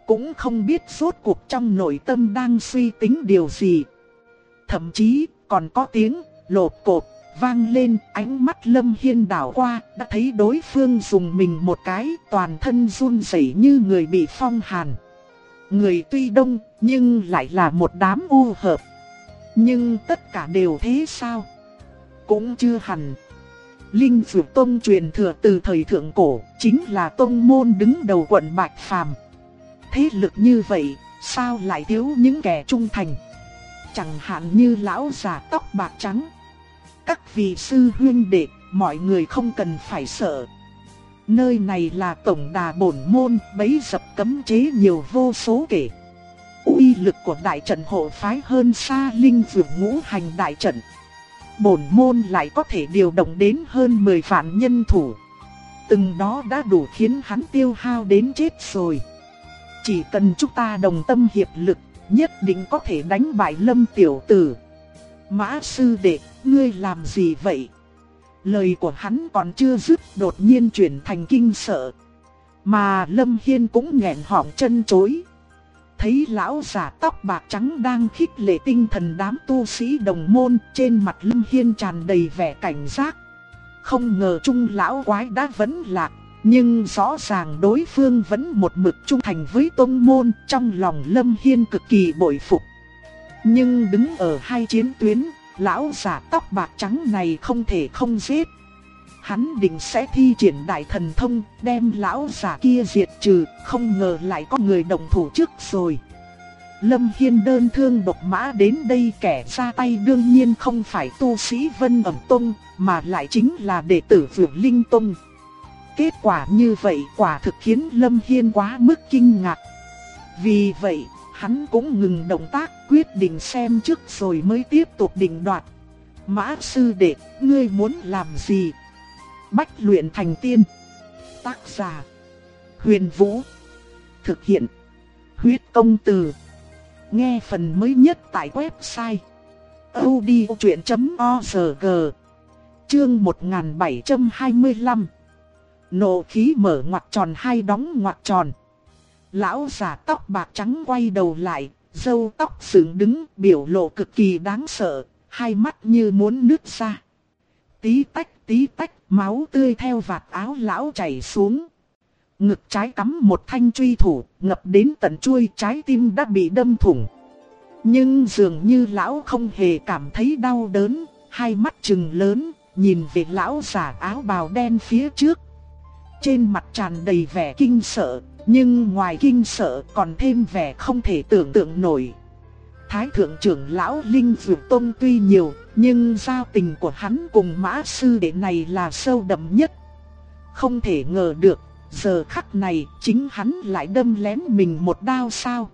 cũng không biết rốt cuộc trong nội tâm đang suy tính điều gì. Thậm chí còn có tiếng lột cột vang lên, ánh mắt Lâm Hiên đảo qua, đã thấy đối phương dùng mình một cái, toàn thân run rẩy như người bị phong hàn. Người tuy đông, nhưng lại là một đám u hợp. Nhưng tất cả đều thế sao? Cũng chưa hẳn. Linh Dược Tông truyền thừa từ thời thượng cổ, chính là tông môn đứng đầu quận Bạch Phàm. Thế lực như vậy, sao lại thiếu những kẻ trung thành? Chẳng hạn như lão già tóc bạc trắng. Các vị sư huynh đệ, mọi người không cần phải sợ. Nơi này là tổng đà bổn môn, bấy dập cấm chế nhiều vô số kể. Uy lực của đại trận hộ phái hơn xa linh dược ngũ hành đại trận. Bổn môn lại có thể điều động đến hơn 10 vạn nhân thủ. Từng đó đã đủ khiến hắn tiêu hao đến chết rồi. Chỉ cần chúng ta đồng tâm hiệp lực, nhất định có thể đánh bại Lâm tiểu tử. Mã sư đệ, ngươi làm gì vậy? Lời của hắn còn chưa dứt, đột nhiên chuyển thành kinh sợ. Mà Lâm Hiên cũng nghẹn họng chân chối. Thấy lão giả tóc bạc trắng đang khích lệ tinh thần đám tu sĩ đồng môn, trên mặt Lâm Hiên tràn đầy vẻ cảnh giác. Không ngờ trung lão quái đã vẫn lạc, nhưng rõ ràng đối phương vẫn một mực trung thành với tông môn, trong lòng Lâm Hiên cực kỳ bội phục. Nhưng đứng ở hai chiến tuyến, lão giả tóc bạc trắng này không thể không giết. Hắn định sẽ thi triển đại thần thông, đem lão giả kia diệt trừ, không ngờ lại có người động thủ trước rồi. Lâm Hiên đơn thương độc mã đến đây, kẻ ra tay đương nhiên không phải tu sĩ Vân Ẩm Tông, mà lại chính là đệ tử Vượng Linh Tông. Kết quả như vậy quả thực khiến Lâm Hiên quá mức kinh ngạc. Vì vậy, hắn cũng ngừng động tác, quyết định xem trước rồi mới tiếp tục định đoạt. Mã sư đệ, ngươi muốn làm gì? Bách luyện thành tiên. Tác giả: Huyền Vũ. Thực hiện: Huyết Công Từ. Nghe phần mới nhất tại website audiochuyen.org. Chương 1725. Nộ khí mở ngoặc tròn hay đóng ngoặc tròn. Lão già tóc bạc trắng quay đầu lại, râu tóc dựng đứng, biểu lộ cực kỳ đáng sợ, hai mắt như muốn nứt ra. Tí tách, máu tươi theo vạt áo lão chảy xuống. Ngực trái cắm một thanh truy thủ, ngập đến tận chuôi, trái tim đã bị đâm thủng. Nhưng dường như lão không hề cảm thấy đau đớn, hai mắt trừng lớn, nhìn về lão già áo bào đen phía trước. Trên mặt tràn đầy vẻ kinh sợ, nhưng ngoài kinh sợ còn thêm vẻ không thể tưởng tượng nổi. Thái thượng trưởng lão Linh Dược Tông tuy nhiều, nhưng giao tình của hắn cùng mã sư đệ này là sâu đậm nhất. Không thể ngờ được, giờ khắc này chính hắn lại đâm lén mình một đao sao?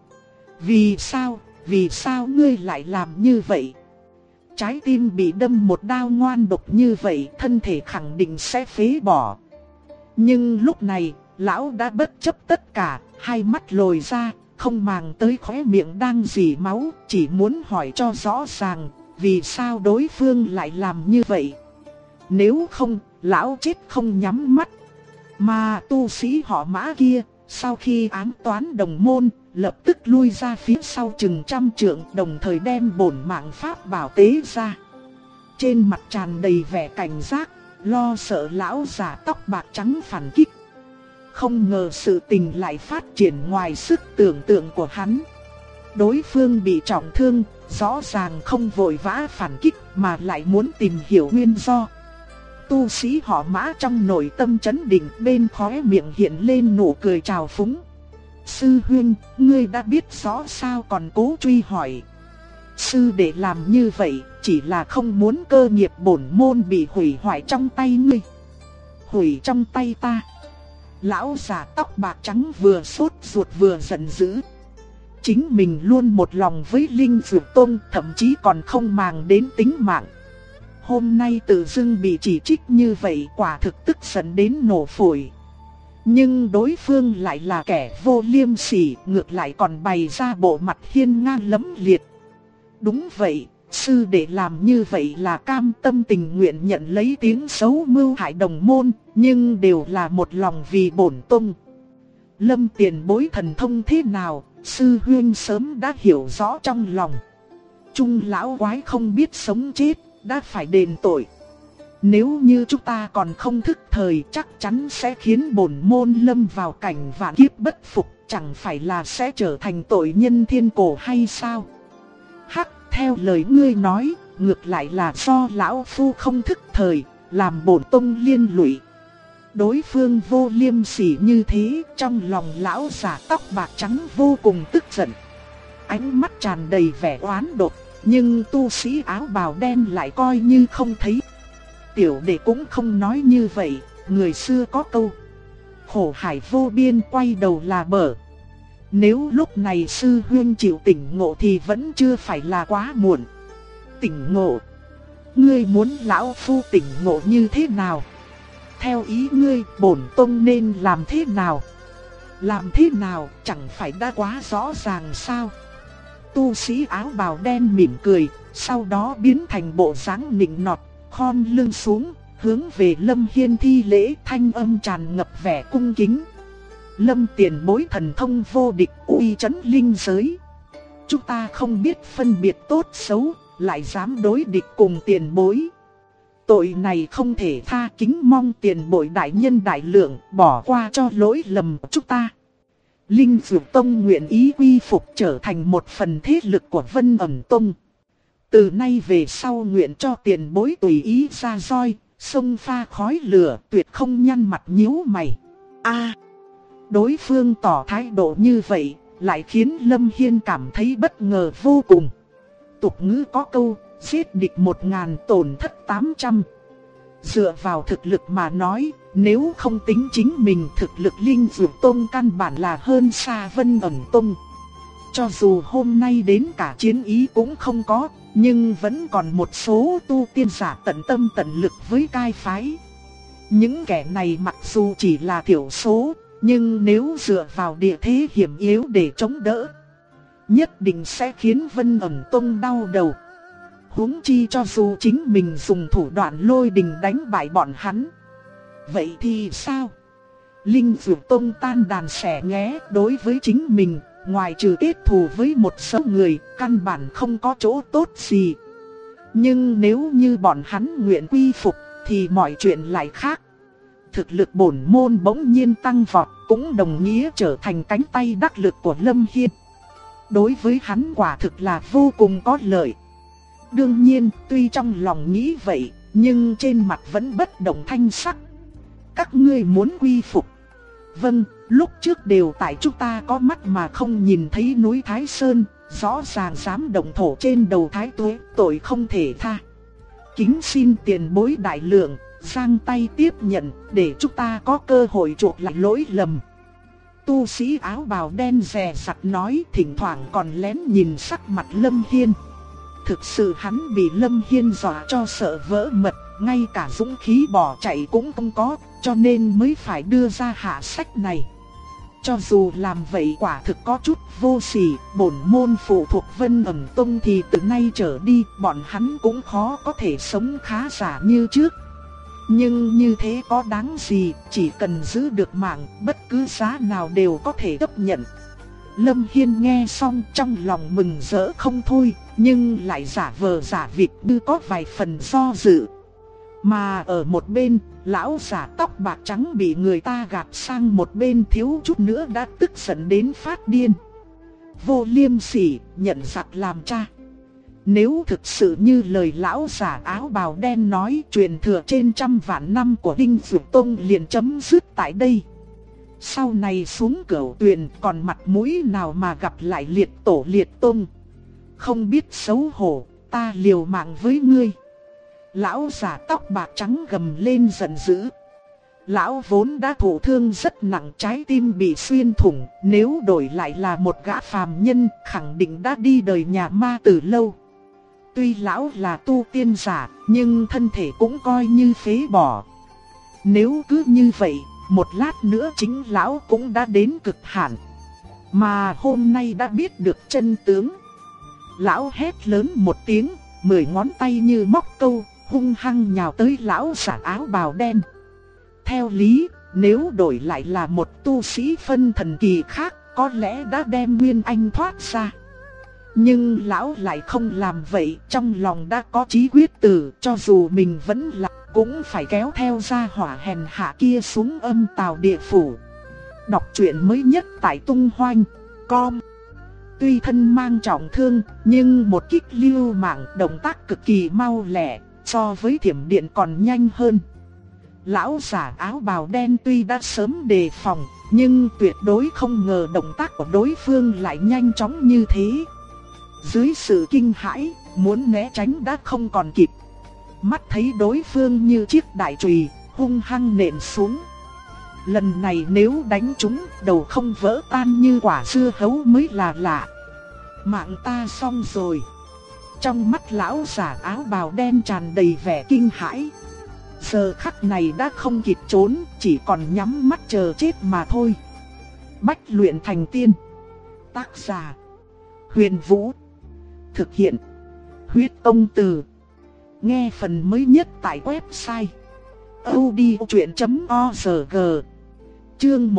Vì sao ngươi lại làm như vậy? Trái tim bị đâm một đao ngoan độc như vậy, thân thể khẳng định sẽ phế bỏ. Nhưng lúc này, lão đã bất chấp tất cả, hai mắt lồi ra, không màng tới khóe miệng đang rỉ máu, chỉ muốn hỏi cho rõ ràng, vì sao đối phương lại làm như vậy. Nếu không, lão chết không nhắm mắt. Mà tu sĩ họ Mã kia, sau khi ám toán đồng môn, lập tức lui ra phía sau chừng trăm trượng, đồng thời đem bổn mạng pháp bảo tế ra. Trên mặt tràn đầy vẻ cảnh giác, lo sợ lão già tóc bạc trắng phản kích. Không ngờ sự tình lại phát triển ngoài sức tưởng tượng của hắn. Đối phương bị trọng thương, rõ ràng không vội vã phản kích mà lại muốn tìm hiểu nguyên do. Tu sĩ họ Mã trong nội tâm chấn định, bên khóe miệng hiện lên nụ cười trào phúng. Sư huynh, ngươi đã biết rõ sao còn cố truy hỏi? Sư đệ làm như vậy chỉ là không muốn cơ nghiệp bổn môn bị hủy hoại trong tay ngươi. Hủy trong tay ta? Lão già tóc bạc trắng vừa sốt ruột vừa giận dữ. Chính mình luôn một lòng với Linh Dược Tông, thậm chí còn không màng đến tính mạng. Hôm nay tự dưng bị chỉ trích như vậy, quả thực tức giận đến nổ phổi. Nhưng đối phương lại là kẻ vô liêm sỉ, ngược lại còn bày ra bộ mặt hiên ngang lẫm liệt. Đúng vậy, sư đệ làm như vậy là cam tâm tình nguyện nhận lấy tiếng xấu mưu hại đồng môn, nhưng đều là một lòng vì bổn tông. Lâm tiền bối thần thông thế nào, sư huynh sớm đã hiểu rõ trong lòng. Trung lão quái không biết sống chết, đã phải đền tội. Nếu như chúng ta còn không thức thời, chắc chắn sẽ khiến bổn môn lâm vào cảnh vạn kiếp bất phục, chẳng phải là sẽ trở thành tội nhân thiên cổ hay sao? Hắc, theo lời ngươi nói, ngược lại là do lão phu không thức thời, làm bổn tông liên lụy. Đối phương vô liêm sỉ như thế, trong lòng lão giả tóc bạc trắng vô cùng tức giận. Ánh mắt tràn đầy vẻ oán độc, nhưng tu sĩ áo bào đen lại coi như không thấy. Tiểu đệ cũng không nói như vậy, người xưa có câu khổ hải vô biên, quay đầu là bờ. Nếu lúc này sư huynh chịu tỉnh ngộ thì vẫn chưa phải là quá muộn. Tỉnh ngộ? Ngươi muốn lão phu tỉnh ngộ như thế nào? Theo ý ngươi, bổn tông nên làm thế nào? Làm thế nào, chẳng phải đã quá rõ ràng sao? Tu sĩ áo bào đen mỉm cười, sau đó biến thành bộ dáng nịnh nọt, khom lưng xuống, hướng về Lâm Hiên thi lễ, thanh âm tràn ngập vẻ cung kính. Lâm tiền bối thần thông vô địch, uy chấn linh giới. Chúng ta không biết phân biệt tốt xấu, lại dám đối địch cùng tiền bối. Tội này không thể tha, kính mong tiền bối đại nhân đại lượng bỏ qua cho lỗi lầm của chúng ta. Linh Dược Tông nguyện ý quy phục trở thành một phần thế lực của Vân Ẩn Tông. Từ nay về sau nguyện cho tiền bối tùy ý ra roi, xông pha khói lửa, tuyệt không nhăn mặt nhíu mày. Đối phương tỏ thái độ như vậy, lại khiến Lâm Hiên cảm thấy bất ngờ vô cùng. Tục ngữ có câu, giết địch 1000 tổn thất 800. Dựa vào thực lực mà nói, nếu không tính chính mình, thực lực Linh Dược Tông căn bản là hơn xa Vân Ẩn Tông. Cho dù hôm nay đến cả chiến ý cũng không có, nhưng vẫn còn một số tu tiên giả tận tâm tận lực với cai phái. Những kẻ này mặc dù chỉ là thiểu số, nhưng nếu dựa vào địa thế hiểm yếu để chống đỡ, nhất định sẽ khiến Vân Ẩn Tông đau đầu. Huống chi cho dù chính mình dùng thủ đoạn lôi đình đánh bại bọn hắn, vậy thì sao? Linh Dược Tông tan đàn xẻ nghé, đối với chính mình, ngoài trừ kết thù với một số người, căn bản không có chỗ tốt gì. Nhưng nếu như bọn hắn nguyện quy phục, thì mọi chuyện lại khác. Thực lực bổn môn bỗng nhiên tăng vọt, cũng đồng nghĩa trở thành cánh tay đắc lực của Lâm Hiên. Đối với hắn quả thực là vô cùng có lợi. Đương nhiên, tuy trong lòng nghĩ vậy, nhưng trên mặt vẫn bất động thanh sắc. Các ngươi muốn quy phục? Vâng, lúc trước đều tại chúng ta có mắt mà không nhìn thấy núi Thái Sơn, rõ ràng dám động thổ trên đầu Thái Tuế, tội không thể tha. Kính xin tiền bối đại lượng, giang tay tiếp nhận, để chúng ta có cơ hội chuộc lại lỗi lầm. Tu sĩ áo bào đen dè dặt nói, thỉnh thoảng còn lén nhìn sắc mặt Lâm Hiên. Thực sự hắn bị Lâm Hiên dọa cho sợ vỡ mật, ngay cả dũng khí bỏ chạy cũng không có, cho nên mới phải đưa ra hạ sách này. Cho dù làm vậy quả thực có chút vô sỉ, bổn môn phụ thuộc Vân Ẩn Tông thì từ nay trở đi bọn hắn cũng khó có thể sống khá giả như trước. Nhưng như thế có đáng gì, chỉ cần giữ được mạng, bất cứ giá nào đều có thể chấp nhận. Lâm Hiên nghe xong trong lòng mừng rỡ không thôi, nhưng lại giả vờ giả vịt như có vài phần do dự. Mà ở một bên, lão giả tóc bạc trắng bị người ta gạt sang một bên, thiếu chút nữa đã tức giận đến phát điên. Vô liêm sỉ, nhận giặc làm cha. Nếu thực sự như lời lão giả áo bào đen nói, truyền thừa trên 100 vạn năm của Linh Dược Tông liền chấm dứt tại đây. Sau này xuống Cửu Tuyền còn mặt mũi nào mà gặp lại liệt tổ liệt tông. Không biết xấu hổ, ta liều mạng với ngươi. Lão giả tóc bạc trắng gầm lên giận dữ. Lão vốn đã thụ thương rất nặng, trái tim bị xuyên thủng, nếu đổi lại là một gã phàm nhân, khẳng định đã đi đời nhà ma từ lâu. Tuy lão là tu tiên giả, nhưng thân thể cũng coi như phế bỏ. Nếu cứ như vậy, một lát nữa chính lão cũng đã đến cực hạn. Mà hôm nay đã biết được chân tướng. Lão hét lớn một tiếng, 10 ngón tay như móc câu, hung hăng nhào tới lão giả áo bào đen. Theo lý, nếu đổi lại là một tu sĩ phân thần kỳ khác, có lẽ đã đem Nguyên Anh thoát ra. Nhưng lão lại không làm vậy, trong lòng đã có chí quyết tử, cho dù mình vẫn là cũng phải kéo theo gia hỏa hèn hạ kia xuống âm tào địa phủ. Đọc truyện mới nhất tại Tung Hoành Com. Tuy thân mang trọng thương, nhưng một kích lưu mạng động tác cực kỳ mau lẹ, so với thiểm điện còn nhanh hơn. Lão giả áo bào đen tuy đã sớm đề phòng, nhưng tuyệt đối không ngờ động tác của đối phương lại nhanh chóng như thế. Dưới sự kinh hãi, muốn né tránh đã không còn kịp. Mắt thấy đối phương như chiếc đại chùy, hung hăng nện xuống. Lần này nếu đánh trúng, đầu không vỡ tan như quả dưa hấu mới là lạ. Mạng ta xong rồi. Trong mắt lão giả áo bào đen tràn đầy vẻ kinh hãi. Giờ khắc này đã không kịp trốn, chỉ còn nhắm mắt chờ chết mà thôi. Bách luyện thành tiên. Tác giả: Huyền Vũ. Thực hiện: Huyết Tông Từ. Nghe phần mới nhất tại website audiochuyện.org. Chương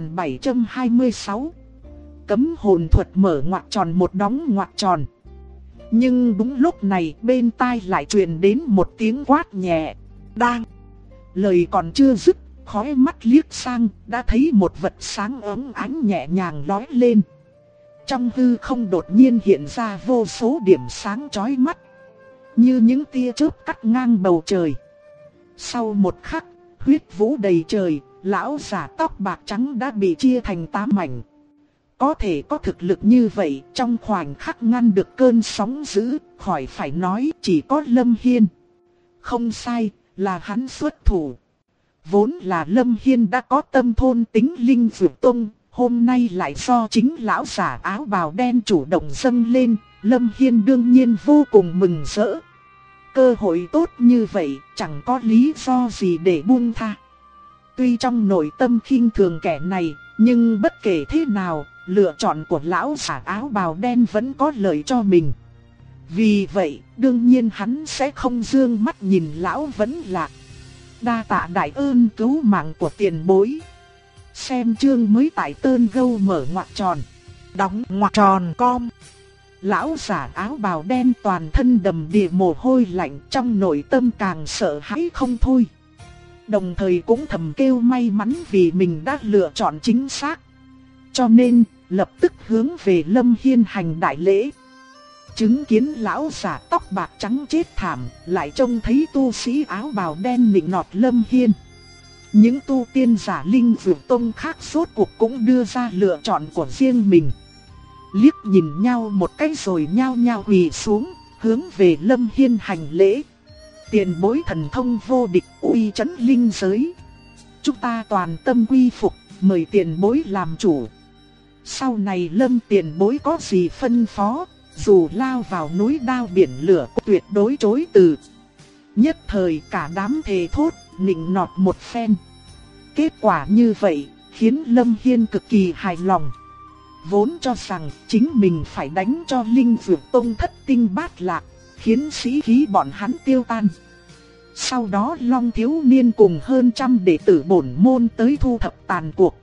1726. Cấm hồn thuật mở ngoặc tròn một đóng ngoặc tròn. Nhưng đúng lúc này bên tai lại truyền đến một tiếng quát nhẹ. Đang. Lời còn chưa dứt, khóe mắt liếc sang, đã thấy một vật sáng ấm ánh nhẹ nhàng lóe lên. Trong hư không đột nhiên hiện ra vô số điểm sáng chói mắt, như những tia chớp cắt ngang bầu trời. Sau một khắc, huyết vũ đầy trời, lão giả tóc bạc trắng đã bị chia thành 8 mảnh. Có thể có thực lực như vậy, trong khoảnh khắc ngăn được cơn sóng dữ, khỏi phải nói chỉ có Lâm Hiên. Không sai, là hắn xuất thủ. Vốn là Lâm Hiên đã có tâm thôn tính linh dược tông, hôm nay lại do chính lão giả áo bào đen chủ động dâng lên, Lâm Hiên đương nhiên vô cùng mừng rỡ. Cơ hội tốt như vậy, chẳng có lý do gì để buông tha. Tuy trong nội tâm khinh thường kẻ này, nhưng bất kể thế nào, lựa chọn của lão giả áo bào đen vẫn có lợi cho mình. Vì vậy, đương nhiên hắn sẽ không dương mắt nhìn lão vẫn lạc. Đa tạ đại ơn cứu mạng của tiền bối. Xem chương mới tại Tơn Gâu mở ngoặc tròn, đóng ngoặc tròn com. Lão giả áo bào đen toàn thân đầm đìa mồ hôi lạnh, trong nội tâm càng sợ hãi không thôi. Đồng thời cũng thầm kêu may mắn vì mình đã lựa chọn chính xác. Cho nên, lập tức hướng về Lâm Hiên hành đại lễ. Chứng kiến lão giả tóc bạc trắng chết thảm, lại trông thấy tu sĩ áo bào đen nịnh nọt Lâm Hiên. Những tu tiên giả linh dược tông khác rốt cuộc cũng đưa ra lựa chọn của riêng mình. Liếc nhìn nhau một cái rồi nhao nhao quỳ xuống, hướng về Lâm Hiên hành lễ. Tiền bối thần thông vô địch uy chấn linh giới. Chúng ta toàn tâm quy phục, mời tiền bối làm chủ. Sau này Lâm tiền bối có gì phân phó, dù lao vào núi đao biển lửa cũng tuyệt đối chối từ. Nhất thời cả đám thề thốt, nịnh nọt một phen. Kết quả như vậy, khiến Lâm Hiên cực kỳ hài lòng. Vốn cho rằng chính mình phải đánh cho linh dược tông thất tinh bát lạc, khiến sĩ khí bọn hắn tiêu tan. Sau đó Long thiếu niên cùng hơn trăm đệ tử bổn môn tới thu thập tàn cuộc.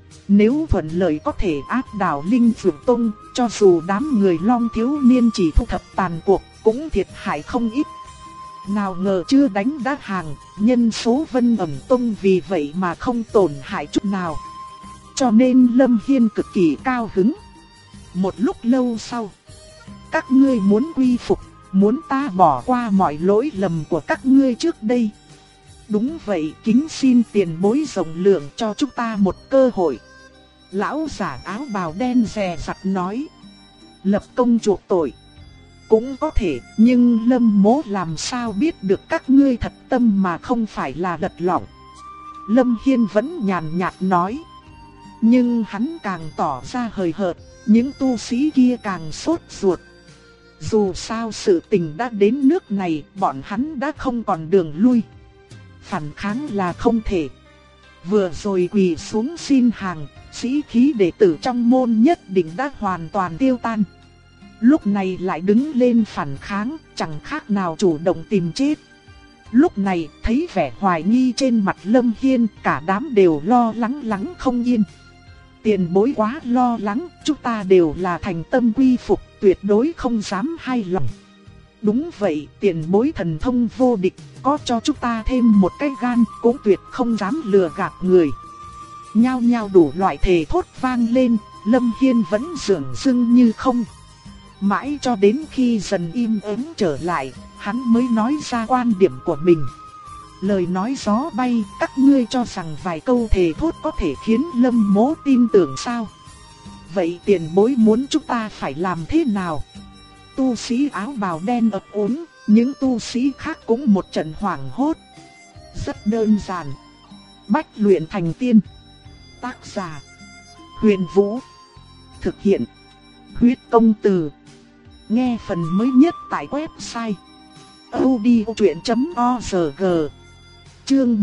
Nếu thuận lợi có thể áp đảo linh dược tông, cho dù đám người Long thiếu niên chỉ thu thập tàn cuộc, cũng thiệt hại không ít. Nào ngờ chưa đánh đã hàng, nhân số Vân Ẩm Tông vì vậy mà không tổn hại chút nào. Cho nên Lâm Hiên cực kỳ cao hứng. Một lúc lâu sau, các ngươi muốn quy phục, muốn ta bỏ qua mọi lỗi lầm của các ngươi trước đây. Đúng vậy, kính xin tiền bối rộng lượng cho chúng ta một cơ hội. Lão giả áo bào đen dè dặt nói. Lập công chuộc tội cũng có thể, nhưng Lâm mỗ làm sao biết được các ngươi thật tâm mà không phải là lật lọng. Lâm Hiên vẫn nhàn nhạt nói. Nhưng hắn càng tỏ ra hời hợt, những tu sĩ kia càng sốt ruột. Dù sao sự tình đã đến nước này, bọn hắn đã không còn đường lui. Phản kháng là không thể. Vừa rồi quỳ xuống xin hàng, sĩ khí đệ tử trong môn nhất định đã hoàn toàn tiêu tan. Lúc này lại đứng lên phản kháng, chẳng khác nào chủ động tìm chết. Lúc này thấy vẻ hoài nghi trên mặt Lâm Hiên, cả đám đều lo lắng không yên. Tiền bối quá lo lắng, chúng ta đều là thành tâm quy phục, tuyệt đối không dám hai lòng. Đúng vậy, tiền bối thần thông vô địch, có cho chúng ta thêm một cái gan cũng tuyệt không dám lừa gạt người. Nhao nhao đủ loại thề thốt vang lên, Lâm Hiên vẫn dửng dưng như không. Mãi cho đến khi dần im ắng trở lại, hắn mới nói ra quan điểm của mình. Lời nói gió bay, các ngươi cho rằng vài câu thề thốt có thể khiến Lâm Mỗ tin tưởng sao? Vậy tiền bối muốn chúng ta phải làm thế nào? Tu sĩ áo bào đen ấp úng, những tu sĩ khác cũng một trận hoảng hốt. Rất đơn giản. Bách luyện thành tiên. Tác giả: Huyền Vũ. Thực hiện: Huyết Công Từ. Nghe phần mới nhất tại website audiochuyện.org. Chương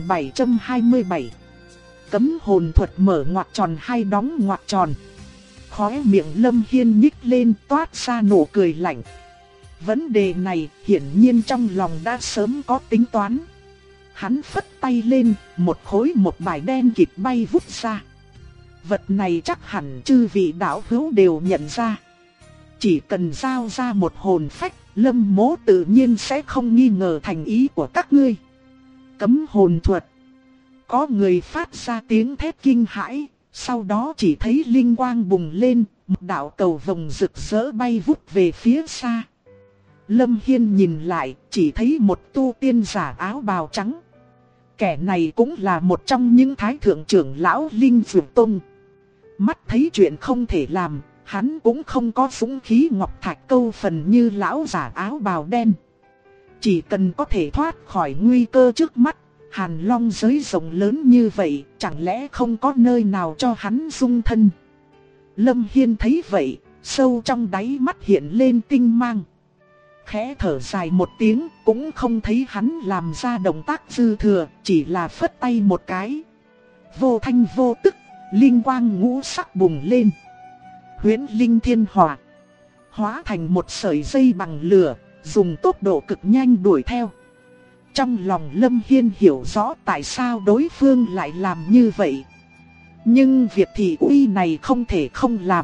1727. Cấm hồn thuật mở ngoặc tròn hay đóng ngoặc tròn. Khóe miệng Lâm Hiên nhích lên, toát ra nụ cười lạnh. Vấn đề này hiển nhiên trong lòng đã sớm có tính toán. Hắn phất tay lên, một khối một bài đen kịt bay vút ra. Vật này chắc hẳn chư vị đạo hữu đều nhận ra. Chỉ cần giao ra một hồn phách, Lâm Mỗ tự nhiên sẽ không nghi ngờ thành ý của các ngươi. Cấm hồn thuật. Có người phát ra tiếng thét kinh hãi, sau đó chỉ thấy linh quang bùng lên, một đạo cầu vồng rực rỡ bay vút về phía xa. Lâm Hiên nhìn lại, chỉ thấy một tu tiên giả áo bào trắng. Kẻ này cũng là một trong những thái thượng trưởng lão Linh Dược Tông. Mắt thấy chuyện không thể làm, hắn cũng không có dũng khí ngọc thạch câu phần như lão giả áo bào đen. Chỉ cần có thể thoát khỏi nguy cơ trước mắt, Hàn Long giới rộng lớn như vậy, chẳng lẽ không có nơi nào cho hắn dung thân? Lâm Hiên thấy vậy, sâu trong đáy mắt hiện lên tinh mang. Khẽ thở dài một tiếng, cũng không thấy hắn làm ra động tác dư thừa, chỉ là phất tay một cái. Vô thanh vô tức, linh quang ngũ sắc bùng lên. Huyễn linh thiên hỏa, hóa thành một sợi dây bằng lửa, dùng tốc độ cực nhanh đuổi theo. Trong lòng Lâm Hiên hiểu rõ tại sao đối phương lại làm như vậy. Nhưng việc thị uy này không thể không làm.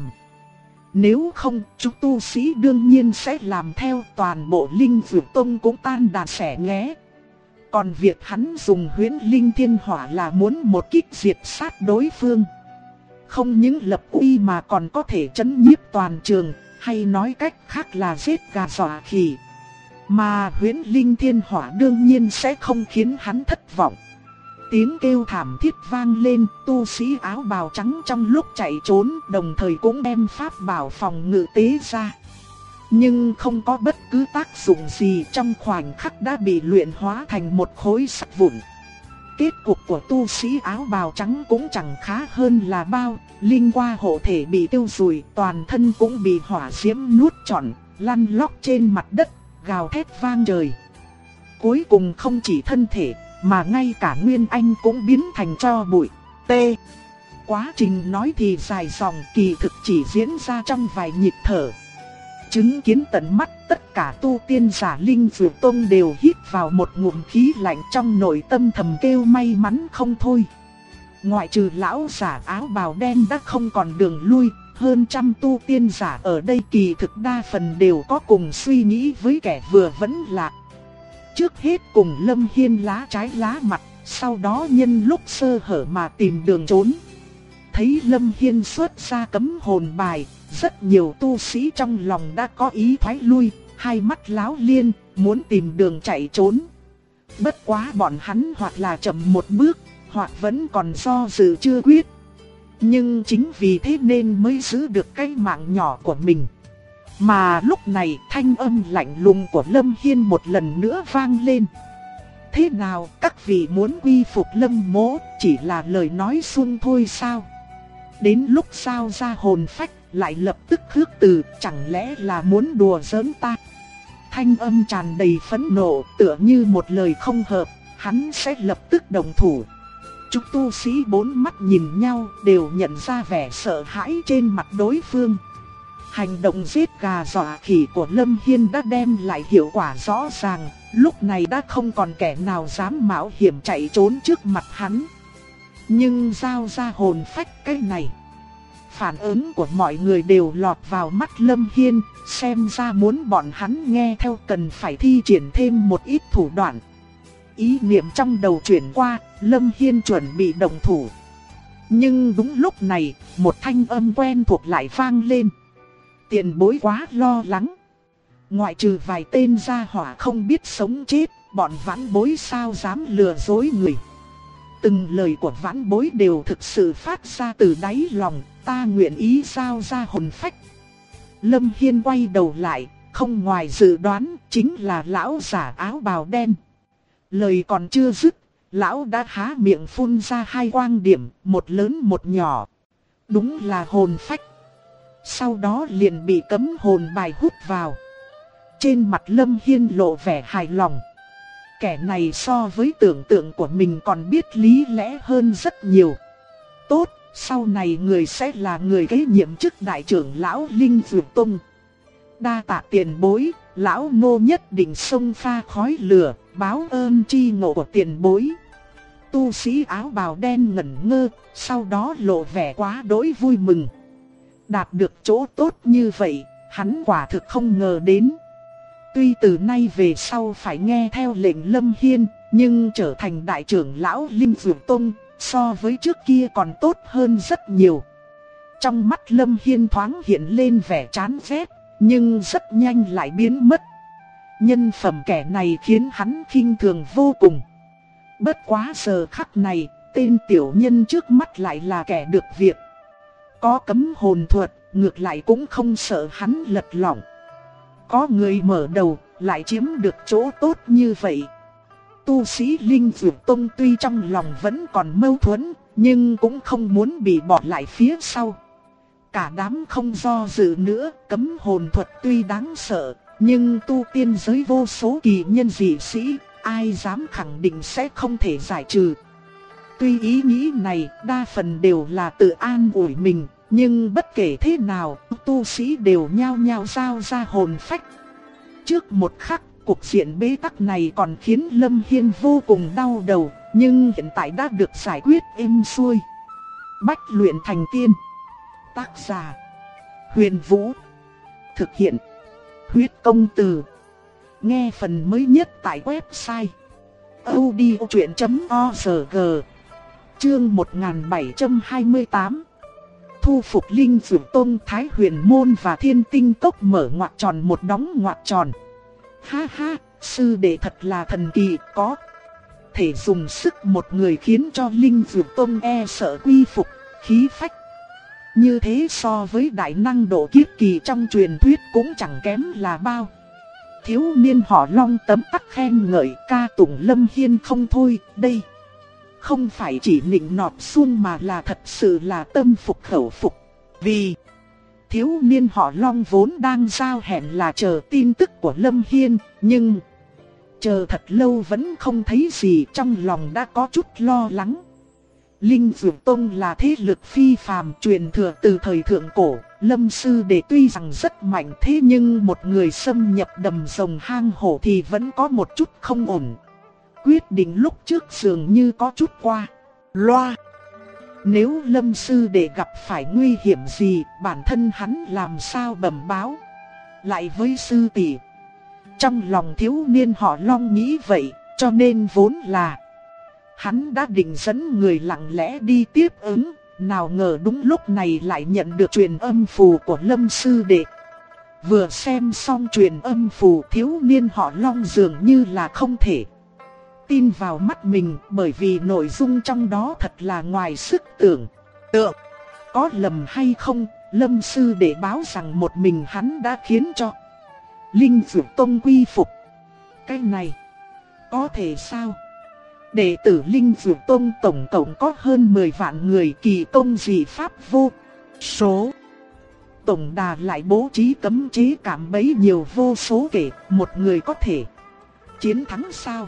Nếu không, chúng tu sĩ đương nhiên sẽ làm theo, toàn bộ Linh Dược Tông cũng tan đàn xẻ nghé. Còn việc hắn dùng huyễn linh thiên hỏa là muốn một kích diệt sát đối phương. Không những lập uy mà còn có thể chấn nhiếp toàn trường, hay nói cách khác là giết gà dọa khỉ. Mà huyễn linh thiên hỏa đương nhiên sẽ không khiến hắn thất vọng. Tiếng kêu thảm thiết vang lên, tu sĩ áo bào trắng trong lúc chạy trốn đồng thời cũng đem pháp bảo phòng ngự tế ra. Nhưng không có bất cứ tác dụng gì, trong khoảnh khắc đã bị luyện hóa thành một khối sắt vụn. Kết cục của tu sĩ áo bào trắng cũng chẳng khá hơn là bao, linh qua hộ thể bị tiêu rùi, toàn thân cũng bị hỏa diễm nuốt trọn, lăn lóc trên mặt đất, gào thét vang trời. Cuối cùng không chỉ thân thể, mà ngay cả Nguyên Anh cũng biến thành tro bụi. T. Quá trình nói thì dài dòng, kỳ thực chỉ diễn ra trong vài nhịp thở. Chứng kiến tận mắt, tất cả tu tiên giả Linh Dược Tông đều hít vào một ngụm khí lạnh, trong nội tâm thầm kêu may mắn không thôi. Ngoại trừ lão giả áo bào đen đã không còn đường lui, hơn trăm tu tiên giả ở đây kỳ thực đa phần đều có cùng suy nghĩ với kẻ vừa vẫn lạc. Trước hết cùng Lâm Hiên lá trái lá mặt, sau đó nhân lúc sơ hở mà tìm đường trốn. Thấy Lâm Hiên xuất ra cấm hồn bài, rất nhiều tu sĩ trong lòng đã có ý thoái lui, hai mắt láo liên, muốn tìm đường chạy trốn. Bất quá bọn hắn hoặc là chậm một bước, hoặc vẫn còn do dự chưa quyết. Nhưng chính vì thế nên mới giữ được cái mạng nhỏ của mình. Mà lúc này thanh âm lạnh lùng của Lâm Hiên một lần nữa vang lên. Thế nào, các vị muốn quy phục Lâm Mỗ, chỉ là lời nói suông thôi sao? Đến lúc sao ra hồn phách, lại lập tức khước từ, chẳng lẽ là muốn đùa giỡn ta? Thanh âm tràn đầy phẫn nộ, tựa như một lời không hợp, hắn sẽ lập tức động thủ. Chúng tu sĩ bốn mắt nhìn nhau, đều nhận ra vẻ sợ hãi trên mặt đối phương. Hành động giết gà dọa khỉ của Lâm Hiên đã đem lại hiệu quả rõ ràng, Lúc này đã không còn kẻ nào dám mạo hiểm chạy trốn trước mặt hắn. Nhưng giao ra hồn phách cái này, phản ứng của mọi người đều lọt vào mắt Lâm Hiên, xem ra muốn bọn hắn nghe theo cần phải thi triển thêm một ít thủ đoạn. Ý niệm trong đầu chuyển qua, Lâm Hiên chuẩn bị động thủ. Nhưng đúng lúc này, một thanh âm quen thuộc lại vang lên. Tiền bối quá lo lắng. Ngoại trừ vài tên gia hỏa không biết sống chết, bọn vãn bối sao dám lừa dối người. Từng lời của vãn bối đều thực sự phát ra từ đáy lòng, ta nguyện ý giao ra hồn phách. Lâm Hiên quay đầu lại, không ngoài dự đoán, chính là lão giả áo bào đen. Lời còn chưa dứt, lão đã há miệng phun ra hai quang điểm, một lớn một nhỏ. Đúng là hồn phách. Sau đó liền bị cấm hồn bài hút vào. Trên mặt Lâm Hiên lộ vẻ hài lòng. Kẻ này so với tưởng tượng của mình còn biết lý lẽ hơn rất nhiều. Tốt, sau này người sẽ là người kế nhiệm chức đại trưởng lão Linh Dược Tông. Đa tạ tiền bối, lão nô nhất định xông pha khói lửa, báo ơn tri ngộ của tiền bối. Tu sĩ áo bào đen ngẩn ngơ, sau đó lộ vẻ quá đỗi vui mừng. Đạt được chỗ tốt như vậy, hắn quả thực không ngờ đến. Tuy từ nay về sau phải nghe theo lệnh Lâm Hiên, nhưng trở thành đại trưởng lão Linh Dược Tông, so với trước kia còn tốt hơn rất nhiều. Trong mắt Lâm Hiên thoáng hiện lên vẻ chán ghét, nhưng rất nhanh lại biến mất. Nhân phẩm kẻ này khiến hắn khinh thường vô cùng. Bất quá giờ khắc này, tên tiểu nhân trước mắt lại là kẻ được việc. Có cấm hồn thuật, ngược lại cũng không sợ hắn lật lọng. Có người mở đầu, lại chiếm được chỗ tốt như vậy. Tu sĩ Linh Dược Tông tuy trong lòng vẫn còn mâu thuẫn, nhưng cũng không muốn bị bỏ lại phía sau. Cả đám không do dự nữa, cấm hồn thuật tuy đáng sợ, nhưng tu tiên giới vô số kỳ nhân dị sĩ, ai dám khẳng định sẽ không thể giải trừ. Tuy ý nghĩ này đa phần đều là tự an ủi mình, nhưng bất kể thế nào, tu sĩ đều nhao nhao giao ra hồn phách. Trước một khắc, cuộc diện bế tắc này còn khiến Lâm Hiên vô cùng đau đầu, nhưng hiện tại đã được giải quyết êm xuôi. Bách luyện thành tiên. Tác giả: Huyền Vũ. Thực hiện: Huyết Công Từ. Nghe phần mới nhất tại website audiochuyện.org. Chương 1728. Thu phục Linh Dược Tông. Thái Huyền Môn và Thiên Tinh Cốc mở ngoặc tròn một đóng ngoặc tròn. Ha ha, sư đệ thật là thần kỳ, có thể dùng sức một người khiến cho Linh Dược Tông e sợ quy phục, khí phách. Như thế so với đại năng độ kiếp kỳ trong truyền thuyết cũng chẳng kém là bao. Thiếu niên họ Long tấm tắc khen ngợi ca tụng Lâm Hiên không thôi. Đây không phải chỉ nịnh nọt suông mà là thật sự là tâm phục khẩu phục. Vì thiếu niên họ Long vốn đang giao hẹn là chờ tin tức của Lâm Hiên, nhưng chờ thật lâu vẫn không thấy gì, trong lòng đã có chút lo lắng. Linh Dược Tông là thế lực phi phàm truyền thừa từ thời thượng cổ. Lâm sư đệ tuy rằng rất mạnh, thế nhưng một người xâm nhập đầm rồng hang hổ thì vẫn có một chút không ổn. Quyết định lúc trước dường như có chút qua loa. Nếu Lâm sư đệ gặp phải nguy hiểm gì, bản thân hắn làm sao bẩm báo lại với sư tỷ. Trong lòng thiếu niên họ Long nghĩ vậy, cho nên vốn là hắn đã định dẫn người lặng lẽ đi tiếp ứng, nào ngờ đúng lúc này lại nhận được truyền âm phù của Lâm sư đệ. Vừa xem xong truyền âm phù, thiếu niên họ Long dường như là không thể tin vào mắt mình, bởi vì nội dung trong đó thật là ngoài sức tưởng tượng. Có lầm hay không, Lâm sư đệ báo rằng một mình hắn đã khiến cho Linh Dược Tông quy phục. Cái này có thể sao? Đệ tử Linh Dược Tông tổng cộng có hơn 10 vạn người, kỳ công dị pháp vô số. Tổng đà lại bố trí cấm chế cạm bẫy nhiều vô số kể, một người có thể chiến thắng sao?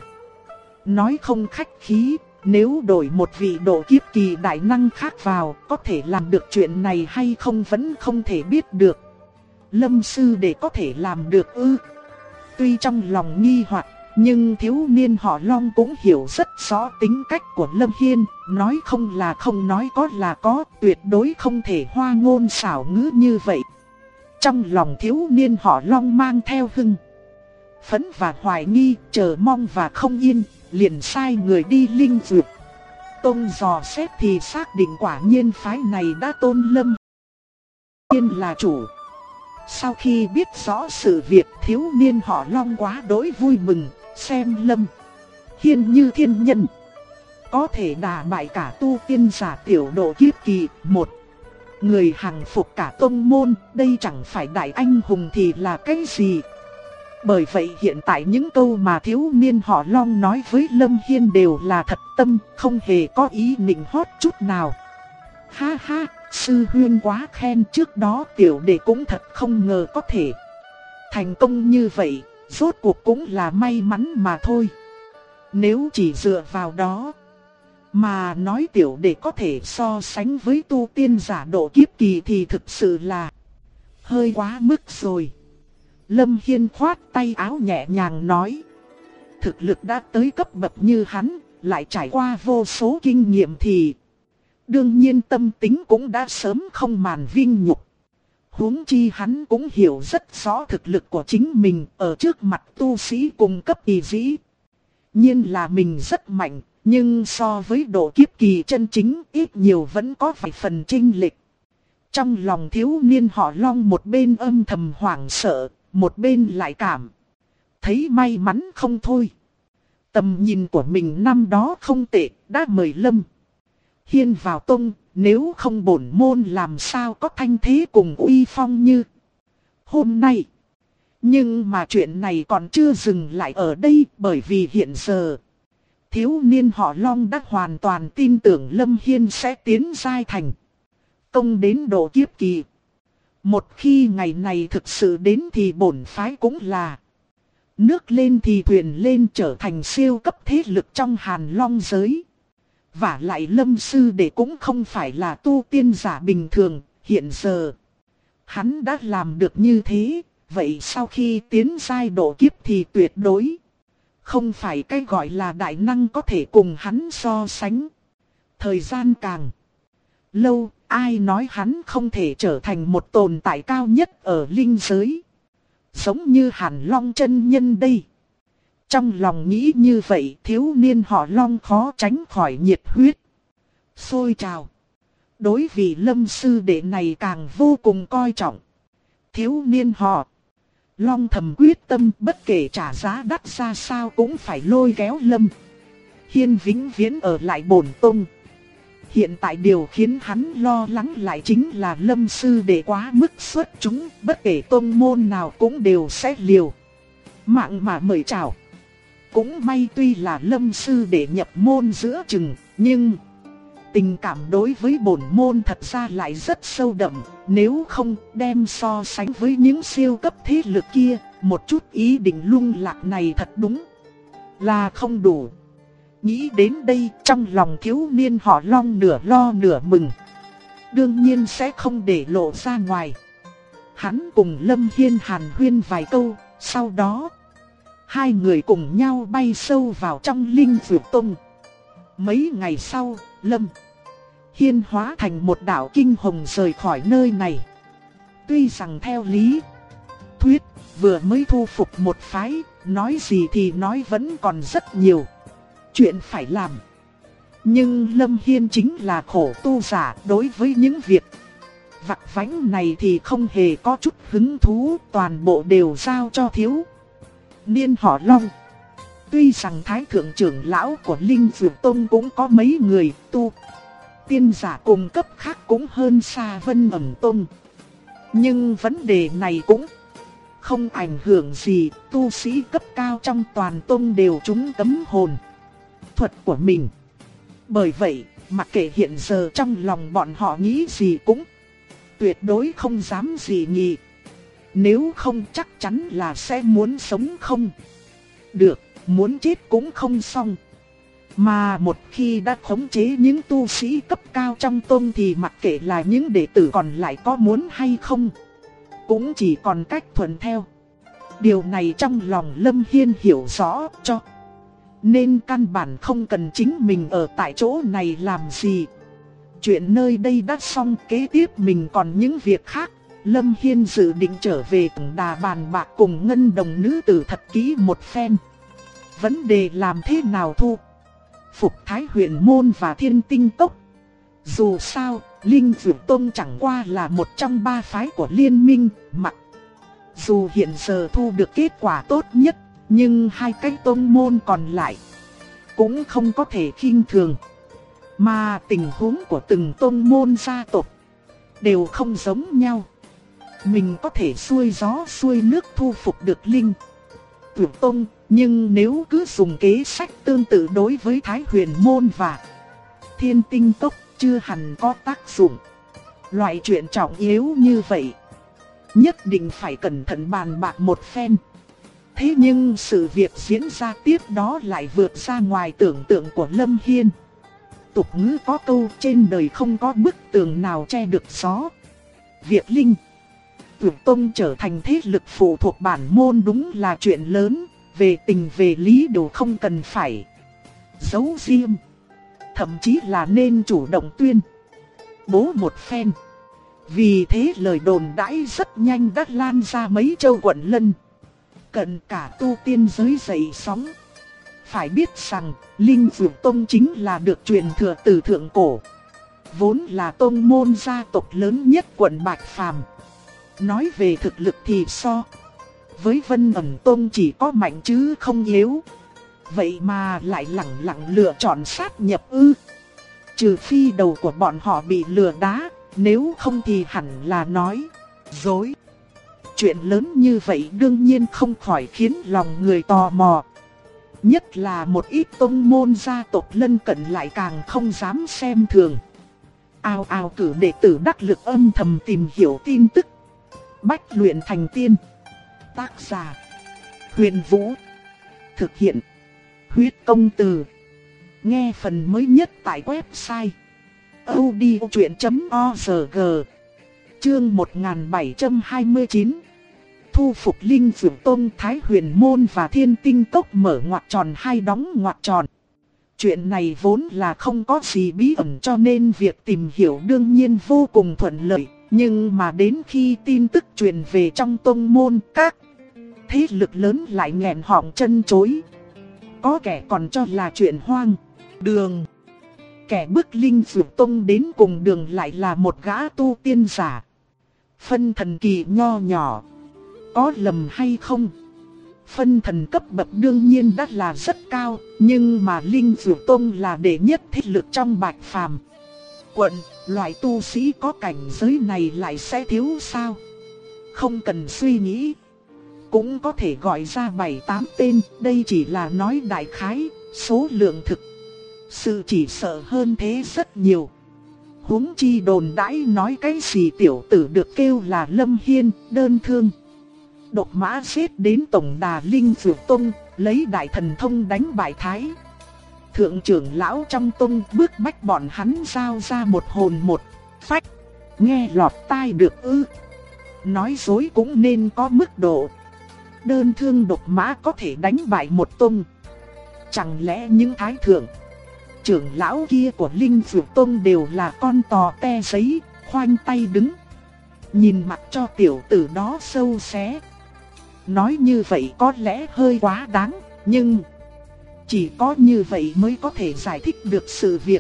Nói không khách khí, nếu đổi một vị độ kiếp kỳ đại năng khác vào, có thể làm được chuyện này hay không vẫn không thể biết được. Lâm sư đệ có thể làm được ư? Tuy trong lòng nghi hoặc, Nhưng thiếu niên họ Long cũng hiểu rất rõ tính cách của Lâm Hiên, nói không là không, nói có là có, tuyệt đối không thể hoa ngôn xảo ngữ như vậy. Trong lòng thiếu niên họ Long mang theo hưng phấn và hoài nghi, chờ mong và không yên, liền sai người đi linh dược. Tông dò xét thì xác định quả nhiên phái này đã tôn Lâm Hiên là chủ. Sau khi biết rõ sự việc, thiếu niên họ Long quá đỗi vui mừng, xem Lâm Hiên như thiên nhân, có thể đả bại cả tu tiên giả tiểu độ kiếp kỳ, một người hàng phục cả tông môn, đây chẳng phải đại anh hùng thì là cái gì. Bởi vậy hiện tại những câu mà thiếu niên họ Long nói với Lâm Hiên đều là thật tâm, không hề có ý nịnh hót chút nào. Ha ha, sư huynh quá khen, trước đó tiểu đệ cũng thật không ngờ có thể thành công như vậy, rốt cuộc cũng là may mắn mà thôi. Nếu chỉ dựa vào đó mà nói tiểu đệ có thể so sánh với tu tiên giả độ kiếp kỳ thì thực sự là hơi quá mức rồi. Lâm Hiên khoát tay áo nhẹ nhàng nói, thực lực đã tới cấp bậc như hắn, lại trải qua vô số kinh nghiệm thì đương nhiên tâm tính cũng đã sớm không màn vinh nhục. Huống chi hắn cũng hiểu rất rõ thực lực của chính mình ở trước mặt tu sĩ cùng cấp kỳ dĩ nhiên là mình rất mạnh, nhưng so với độ kiếp kỳ chân chính ít nhiều vẫn có vài phần chênh lệch. Trong lòng thiếu niên họ Long một bên âm thầm hoảng sợ, một bên lại cảm thấy may mắn không thôi. Tầm nhìn của mình năm đó không tệ, đã mời Lâm Hiên vào tông, nếu không bổn môn làm sao có thanh thế cùng uy phong như hôm nay. Nhưng mà chuyện này còn chưa dừng lại ở đây, bởi vì hiện giờ thiếu niên họ Long đã hoàn toàn tin tưởng Lâm Hiên sẽ tiến giai thành công đến độ kiếp kỳ. Một khi ngày này thực sự đến thì bổn phái cũng là nước lên thì thuyền lên, trở thành siêu cấp thế lực trong Hàn Long giới. Vả lại Lâm sư đệ cũng không phải là tu tiên giả bình thường, hiện giờ hắn đã làm được như thế, vậy sau khi tiến giai độ kiếp thì tuyệt đối không phải cái gọi là đại năng có thể cùng hắn so sánh. Thời gian càng lâu, ai nói hắn không thể trở thành một tồn tại cao nhất ở linh giới, giống như Hàn Long chân nhân đây. Trong lòng nghĩ như vậy, thiếu niên họ Long khó tránh khỏi nhiệt huyết sôi trào. Đối vì Lâm sư đệ này càng vô cùng coi trọng. Thiếu niên họ Long thầm quyết tâm, bất kể trả giá đắt ra sao cũng phải lôi kéo Lâm Hiên vĩnh viễn ở lại bổn tông. Hiện tại điều khiến hắn lo lắng lại chính là Lâm sư đệ quá mức xuất chúng, bất kể tông môn nào cũng đều sẽ liều mạng mà mời chào. Cũng may tuy là Lâm sư đệ nhập môn giữa chừng, nhưng tình cảm đối với bổn môn thật ra lại rất sâu đậm. Nếu không đem so sánh với những siêu cấp thế lực kia, một chút ý định lung lạc này thật đúng là không đủ. Nghĩ đến đây, trong lòng thiếu niên họ Long nửa lo nửa mừng. Đương nhiên sẽ không để lộ ra ngoài. Hắn cùng Lâm Hiên hàn huyên vài câu, sau đó hai người cùng nhau bay sâu vào trong linh dược tông. Mấy ngày sau, Lâm Hiên hóa thành một đạo kinh hồng rời khỏi nơi này. Tuy rằng theo lý thuyết, vừa mới thu phục một phái, nói gì thì nói vẫn còn rất nhiều chuyện phải làm. Nhưng Lâm Hiên chính là khổ tu giả, đối với những việc vặt vãnh này thì không hề có chút hứng thú, toàn bộ đều giao cho thiếu niên họ Long. Tuy rằng thái thượng trưởng lão của Linh Dược Tông cũng có mấy người tu tiên giả cùng cấp khác cũng hơn xa Vân Ẩm Tông, nhưng vấn đề này cũng không ảnh hưởng gì, tu sĩ cấp cao trong toàn tông đều trúng cấm hồn thuật của mình. Bởi vậy, mặc kệ hiện giờ trong lòng bọn họ nghĩ gì cũng tuyệt đối không dám gì nghị. Nếu không chắc chắn là sẽ muốn sống không được, muốn chết cũng không xong. Mà một khi đã khống chế những tu sĩ cấp cao trong tông thì mặc kệ là những đệ tử còn lại có muốn hay không, cũng chỉ còn cách thuận theo. Điều này trong lòng Lâm Hiên hiểu rõ cho nên căn bản không cần chính mình ở tại chỗ này làm gì. Chuyện nơi đây đã xong, kế tiếp mình còn những việc khác. Lâm Hiên dự định trở về Tổng Đà bàn bạc cùng Ngân Đồng nữ tử thật kỹ một phen. Vấn đề làm thế nào thu phục Thái Huyền Môn và Thiên Tinh Cốc. Dù sao, Linh Dược Tông chẳng qua là một trong 3 phái của liên minh. Mặc dù hiện giờ thu được kết quả tốt nhất, nhưng 2 cái tông môn còn lại cũng không có thể khinh thường. Mà tình huống của từng tông môn gia tộc đều không giống nhau. Mình có thể xuôi gió xuôi nước thu phục được Linh Dược Tông, nhưng nếu cứ dùng kế sách tương tự đối với Thái Huyền Môn và Thiên Tinh Cốc chưa hẳn có tác dụng. Loại chuyện trọng yếu như vậy, nhất định phải cẩn thận bàn bạc một phen. Thế nhưng sự việc diễn ra tiếp đó lại vượt ra ngoài tưởng tượng của Lâm Hiên. Tục ngữ có câu trên đời không có bức tường nào che được gió. Việc Linh Dược Tông trở thành thế lực phụ thuộc bản môn đúng là chuyện lớn. Về tình về lý đều không cần phải giấu riêng, thậm chí là nên chủ động tuyên bố một phen. Vì thế lời đồn đãi rất nhanh đã lan ra mấy châu quận lân cận, cả tu tiên giới dậy sóng. Phải biết rằng Linh Dược Tông chính là được truyền thừa từ thượng cổ, vốn là tông môn gia tộc lớn nhất quận Bạch Phàm. Nói về thực lực thì so với Vân Ẩn Tông chỉ có mạnh chứ không yếu. Vậy mà lại lẳng lặng lựa chọn sát nhập ư? Trừ phi đầu của bọn họ bị lừa đá, nếu không thì hẳn là nói dối. Chuyện lớn như vậy đương nhiên không khỏi khiến lòng người tò mò. Nhất là một ít tông môn gia tộc lân cận lại càng không dám xem thường. Ao ao cử đệ tử đắc lực âm thầm tìm hiểu tin tức. Bách luyện thành tiên. Tác giả Huyền Vũ. Thực hiện Huyết Công Từ. Nghe phần mới nhất tại website audiochuyện.org. Chương 1729. Thu phục Linh Dược Tông. Thái Huyền Môn và Thiên Tinh Cốc mở ngoặc tròn hay đóng ngoặc tròn. Chuyện này vốn là không có gì bí ẩn, cho nên việc tìm hiểu đương nhiên vô cùng thuận lợi. Nhưng mà đến khi tin tức truyền về trong tông môn, các thế lực lớn lại nghẹn họng chân chối. Có kẻ còn cho là chuyện hoang đường. Kẻ bức Linh Dược Tông đến cùng đường lại là một gã tu tiên giả phân thần kỳ nho nhỏ. Có lầm hay không? Phân thần cấp bậc đương nhiên đã là rất cao, nhưng mà Linh Dược Tông là đệ nhất thế lực trong Bạch Phàm quận. Loại tu sĩ có cảnh giới này lại sẽ thiếu sao? Không cần suy nghĩ, cũng có thể gọi ra 7-8 tên. Đây chỉ là nói đại khái, số lượng thực sự chỉ sợ hơn thế rất nhiều. Huống chi đồn đãi nói cái gì tiểu tử được kêu là Lâm Hiên đơn thương độc mã xếp đến tổng đà Linh Dược Tông, lấy đại thần thông đánh bại Thái thượng trưởng lão trong tông, bức bách bọn hắn giao ra một hồn một phách. Nghe lọt tai được ư? Nói dối cũng nên có mức độ. Đơn thương độc mã có thể đánh bại một tông, chẳng lẽ những thái thượng trưởng lão kia của Linh Dược Tông đều là con tò te giấy, khoanh tay đứng nhìn mặt cho tiểu tử đó sâu xé? Nói như vậy có lẽ hơi quá đáng, nhưng chỉ có như vậy mới có thể giải thích được sự việc.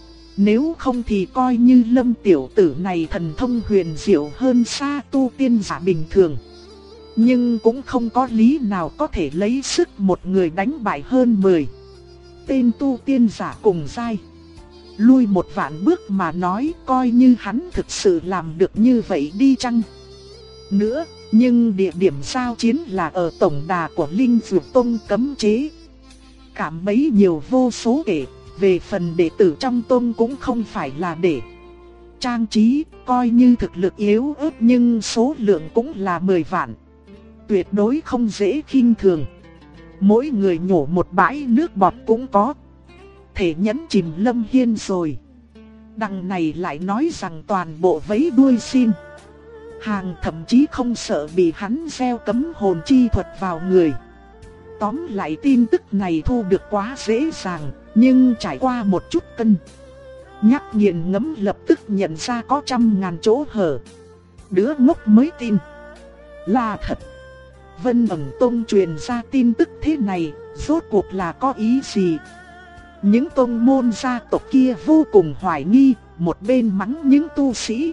Nếu không thì coi như Lâm tiểu tử này thần thông huyền diệu hơn xa tu tiên giả bình thường, nhưng cũng không có lý nào có thể lấy sức một người đánh bại hơn 10 tên tu tiên giả cùng giai. Lui một vạn bước mà nói, coi như hắn thực sự làm được như vậy đi chăng nữa, nhưng địa điểm giao chiến là ở tổng đà của Linh Dược Tông cấm chế. Cảm bấy nhiều vô số kể, về phần đệ tử trong tông cũng không phải là để trang trí, coi như thực lực yếu ớt nhưng số lượng cũng là 10 vạn. Tuyệt đối không dễ khinh thường. Mỗi người nhổ một bãi nước bọt cũng có thể nhấn chìm Lâm Hiên rồi. Đằng này lại nói rằng toàn bộ vấy đuôi xin Hàng thậm chí không sợ bị hắn gieo cấm hồn chi thuật vào người. Tóm lại tin tức này thu được quá dễ dàng, nhưng trải qua một chút cân nhắc nghiền ngẫm lập tức nhận ra có trăm ngàn chỗ hở. Đứa ngốc mới tin là thật. Vân Ẩn Tông truyền ra tin tức thế này, rốt cuộc là có ý gì? Những tông môn gia tộc kia vô cùng hoài nghi, một bên mắng những tu sĩ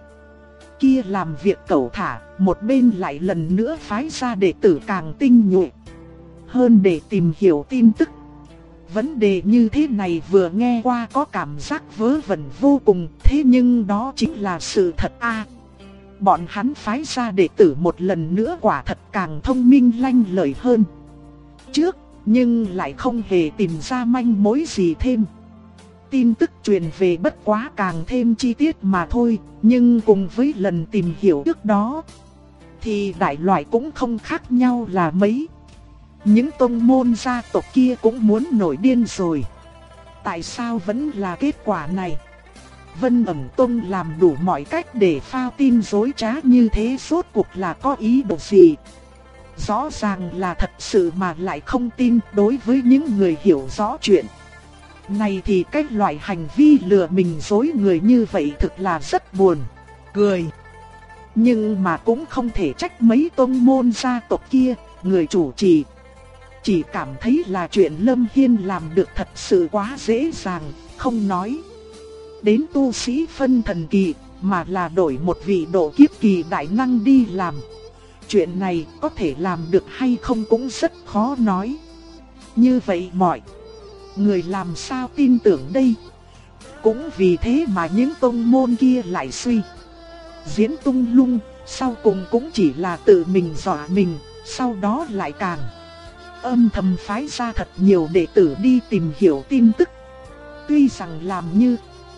kia làm việc cẩu thả, một bên lại lần nữa phái ra đệ tử càng tinh nhuệ hơn để tìm hiểu tin tức. Vấn đề như thế này vừa nghe qua có cảm giác vớ vẩn vô cùng, thế nhưng đó chính là sự thật a. Bọn hắn phái ra đệ tử một lần nữa quả thật càng thông minh lanh lợi hơn trước, nhưng lại không hề tìm ra manh mối gì thêm. Tin tức truyền về bất quá càng thêm chi tiết mà thôi, nhưng cùng với lần tìm hiểu trước đó thì đại loại cũng không khác nhau là mấy. Những tông môn gia tộc kia cũng muốn nổi điên rồi. Tại sao vẫn là kết quả này? Vân Ẩn Tông làm đủ mọi cách để phao tin dối trá như thế, rốt cuộc là có ý đồ gì? Rõ ràng là thật sự mà lại không tin. Đối với những người hiểu rõ chuyện này thì cái loại hành vi lừa mình dối người như vậy thực là rất buồn cười. Nhưng mà cũng không thể trách mấy tông môn gia tộc kia. Người chủ trì chỉ cảm thấy là chuyện Lâm Hiên làm được thật sự quá dễ dàng, không nói đến tu sĩ phân thần kỳ, mà là đổi một vị độ kiếp kỳ đại năng đi làm. Chuyện này có thể làm được hay không cũng rất khó nói. Như vậy mọi người làm sao tin tưởng đây? Cũng vì thế mà những tông môn kia lại suy diễn tung lung, sau cùng cũng chỉ là tự mình dọa mình, sau đó lại càng âm thầm phái ra thật nhiều đệ tử đi tìm hiểu tin tức. Tuy rằng làm như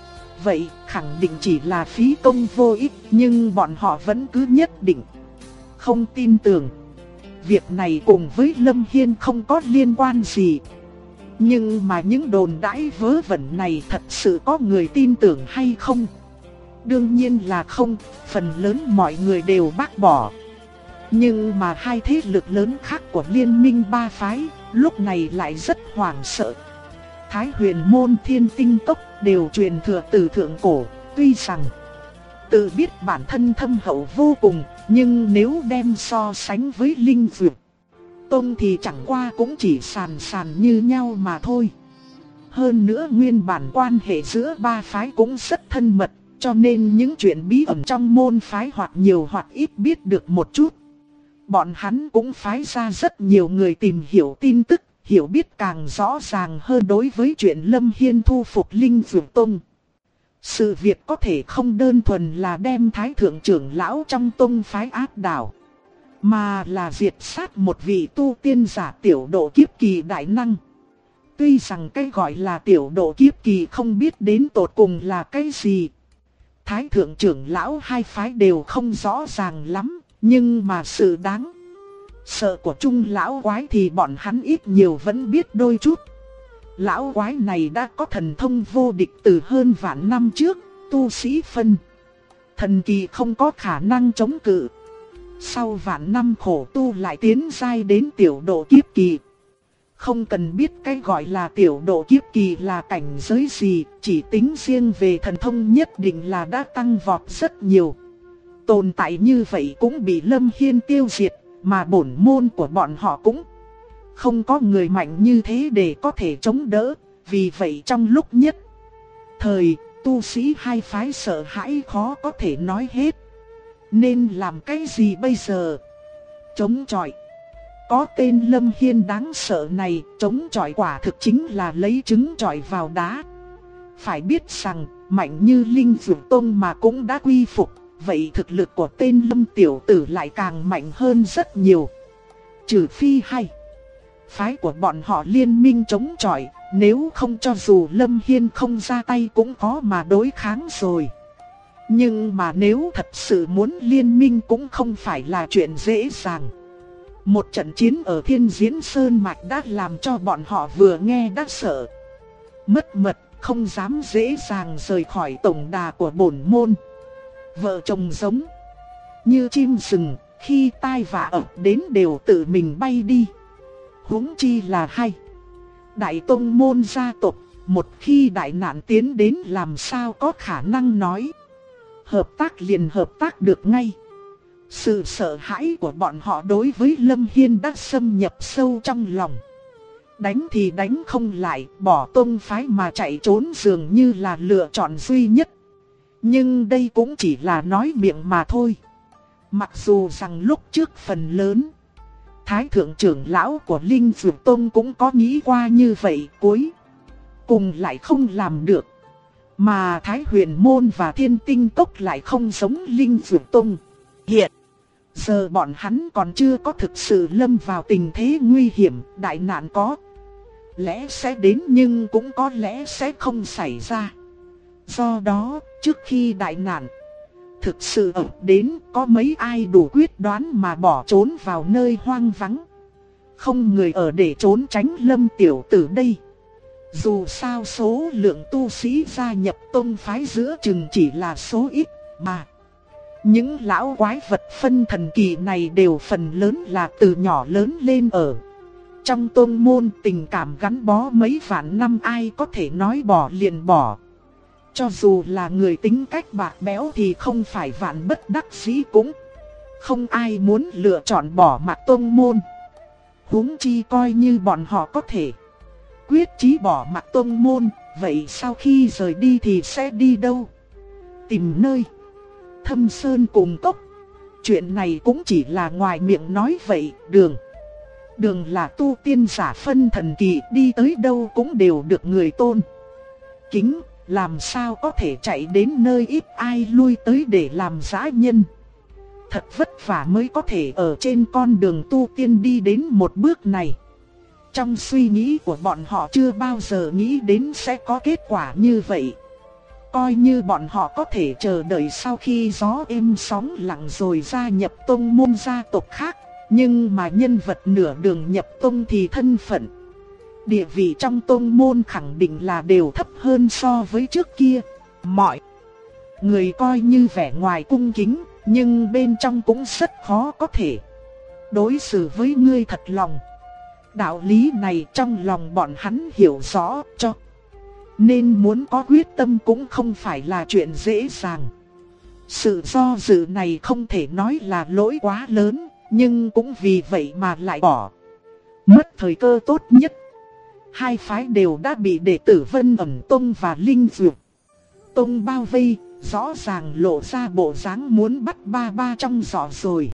vậy khẳng định chỉ là phí công vô ích, nhưng bọn họ vẫn cứ nhất định không tin tưởng. Việc này cùng với Lâm Hiên không có liên quan gì. Nhưng mà những đồn đãi vớ vẩn này thật sự có người tin tưởng hay không? Đương nhiên là không, phần lớn mọi người đều bác bỏ. Nhưng mà hai thế lực lớn khác của liên minh ba phái lúc này lại rất hoảng sợ. Thái Huyền Môn, Thiên Tinh Cốc đều truyền thừa từ thượng cổ, tuy rằng tự biết bản thân thâm hậu vô cùng, nhưng nếu đem so sánh với Linh Dược Tông thì chẳng qua cũng chỉ sàn sàn như nhau mà thôi. Hơn nữa nguyên bản quan hệ giữa ba phái cũng rất thân mật, cho nên những chuyện bí ẩn trong môn phái hoặc nhiều hoặc ít biết được một chút. Bọn hắn cũng phái ra rất nhiều người tìm hiểu tin tức, hiểu biết càng rõ ràng hơn đối với chuyện Lâm Hiên thu phục Linh Dược Tông. Sự việc có thể không đơn thuần là đem Thái Thượng trưởng lão trong tông phái áp đảo, mà là diệt sát một vị tu tiên giả tiểu độ kiếp kỳ đại năng. Tuy rằng cái gọi là tiểu độ kiếp kỳ không biết đến tột cùng là cái gì, Thái Thượng trưởng lão hai phái đều không rõ ràng lắm, nhưng mà sự đáng sợ của Trung lão quái thì bọn hắn ít nhiều vẫn biết đôi chút. Lão quái này đã có thần thông vô địch từ hơn vạn năm trước, tu sĩ phân thần kỳ không có khả năng chống cự. Sau vạn năm khổ tu lại tiến giai đến tiểu độ kiếp kỳ. Không cần biết cái gọi là tiểu độ kiếp kỳ là cảnh giới gì, chỉ tính riêng về thần thông nhất định là đã tăng vọt rất nhiều. Tồn tại như vậy cũng bị Lâm Hiên tiêu diệt, mà bổn môn của bọn họ cũng không có người mạnh như thế để có thể chống đỡ. Vì vậy trong lúc nhất thời, tu sĩ hai phái sợ hãi khó có thể nói hết. Nên làm cái gì bây giờ? Chống chọi. Có tên Lâm Hiên đáng sợ này, chống chọi quả thực chính là lấy trứng chọi vào đá. Phải biết rằng, mạnh như Linh Dược Tông mà cũng đã quy phục, vậy thực lực của tên Lâm tiểu tử lại càng mạnh hơn rất nhiều. Trừ phi hay phái của bọn họ liên minh chống chọi, nếu không cho dù Lâm Hiên không ra tay cũng khó mà đối kháng rồi. Nhưng mà nếu thật sự muốn liên minh cũng không phải là chuyện dễ dàng. Một trận chiến ở Thiên Diễn Sơn Mạch đã làm cho bọn họ vừa nghe đã sợ mất mật, không dám dễ dàng rời khỏi tổng đà của bổn môn. Vợ chồng giống như chim rừng, khi tai vạ ập đến đều tự mình bay đi. Huống chi là hay. Đại tông môn gia tộc, một khi đại nạn tiến đến làm sao có khả năng nói hợp tác liền hợp tác được ngay. Sự sợ hãi của bọn họ đối với Lâm Hiên đã xâm nhập sâu trong lòng. Đánh thì đánh không lại, bỏ tông phái mà chạy trốn dường như là lựa chọn duy nhất. Nhưng đây cũng chỉ là nói miệng mà thôi. Mặc dù rằng lúc trước phần lớn, Thái thượng trưởng lão của Linh Dược Tông cũng có nghĩ qua như vậy, cuối cùng lại không làm được. Mà Thái Huyền Môn và Thiên Tinh Cốc lại không giống Linh Dược Tông. Hiện giờ bọn hắn còn chưa có thực sự lâm vào tình thế nguy hiểm, đại nạn có lẽ sẽ đến nhưng cũng có lẽ sẽ không xảy ra. Do đó, trước khi đại nạn thực sự ập đến, có mấy ai đủ quyết đoán mà bỏ trốn vào nơi hoang vắng. Không người ở để trốn tránh Lâm tiểu tử đây. Dù sao số lượng tu sĩ gia nhập tông phái giữa chừng chỉ là số ít mà. Những lão quái vật phân thần kỳ này đều phần lớn là từ nhỏ lớn lên ở trong tông môn, tình cảm gắn bó mấy vạn năm, ai có thể nói bỏ liền bỏ. Cho dù là người tính cách bạc bẽo thì không phải vạn bất đắc dĩ cũng không ai muốn lựa chọn bỏ mặc tông môn. Huống chi coi như bọn họ có thể quyết chí bỏ mặc tông môn, vậy sau khi rời đi thì sẽ đi đâu? Tìm nơi thâm sơn cùng cốc. Chuyện này cũng chỉ là ngoài miệng nói vậy. Đường là tu tiên giả phân thần kỳ, đi tới đâu cũng đều được người tôn kính, làm sao có thể chạy đến nơi ít ai lui tới để làm dã nhân. Thật vất vả mới có thể ở trên con đường tu tiên đi đến một bước này. Trong suy nghĩ của bọn họ chưa bao giờ nghĩ đến sẽ có kết quả như vậy. Coi như bọn họ có thể chờ đợi sau khi gió êm sóng lặng rồi gia nhập tông môn gia tộc khác. Nhưng mà nhân vật nửa đường nhập tông thì thân phận, địa vị trong tông môn khẳng định là đều thấp hơn so với trước kia. Mọi người coi như vẻ ngoài cung kính, nhưng bên trong cũng rất khó có thể đối xử với ngươi thật lòng. Đạo lý này trong lòng bọn hắn hiểu rõ, cho nên muốn có quyết tâm cũng không phải là chuyện dễ dàng. Sự do dự này không thể nói là lỗi quá lớn, nhưng cũng vì vậy mà lại bỏ mất thời cơ tốt nhất. Hai phái đều đã bị đệ tử Vân Ẩm Tông và Linh Dược Tông bao vây, rõ ràng lộ ra bộ dáng muốn bắt ba trong giỏ rồi.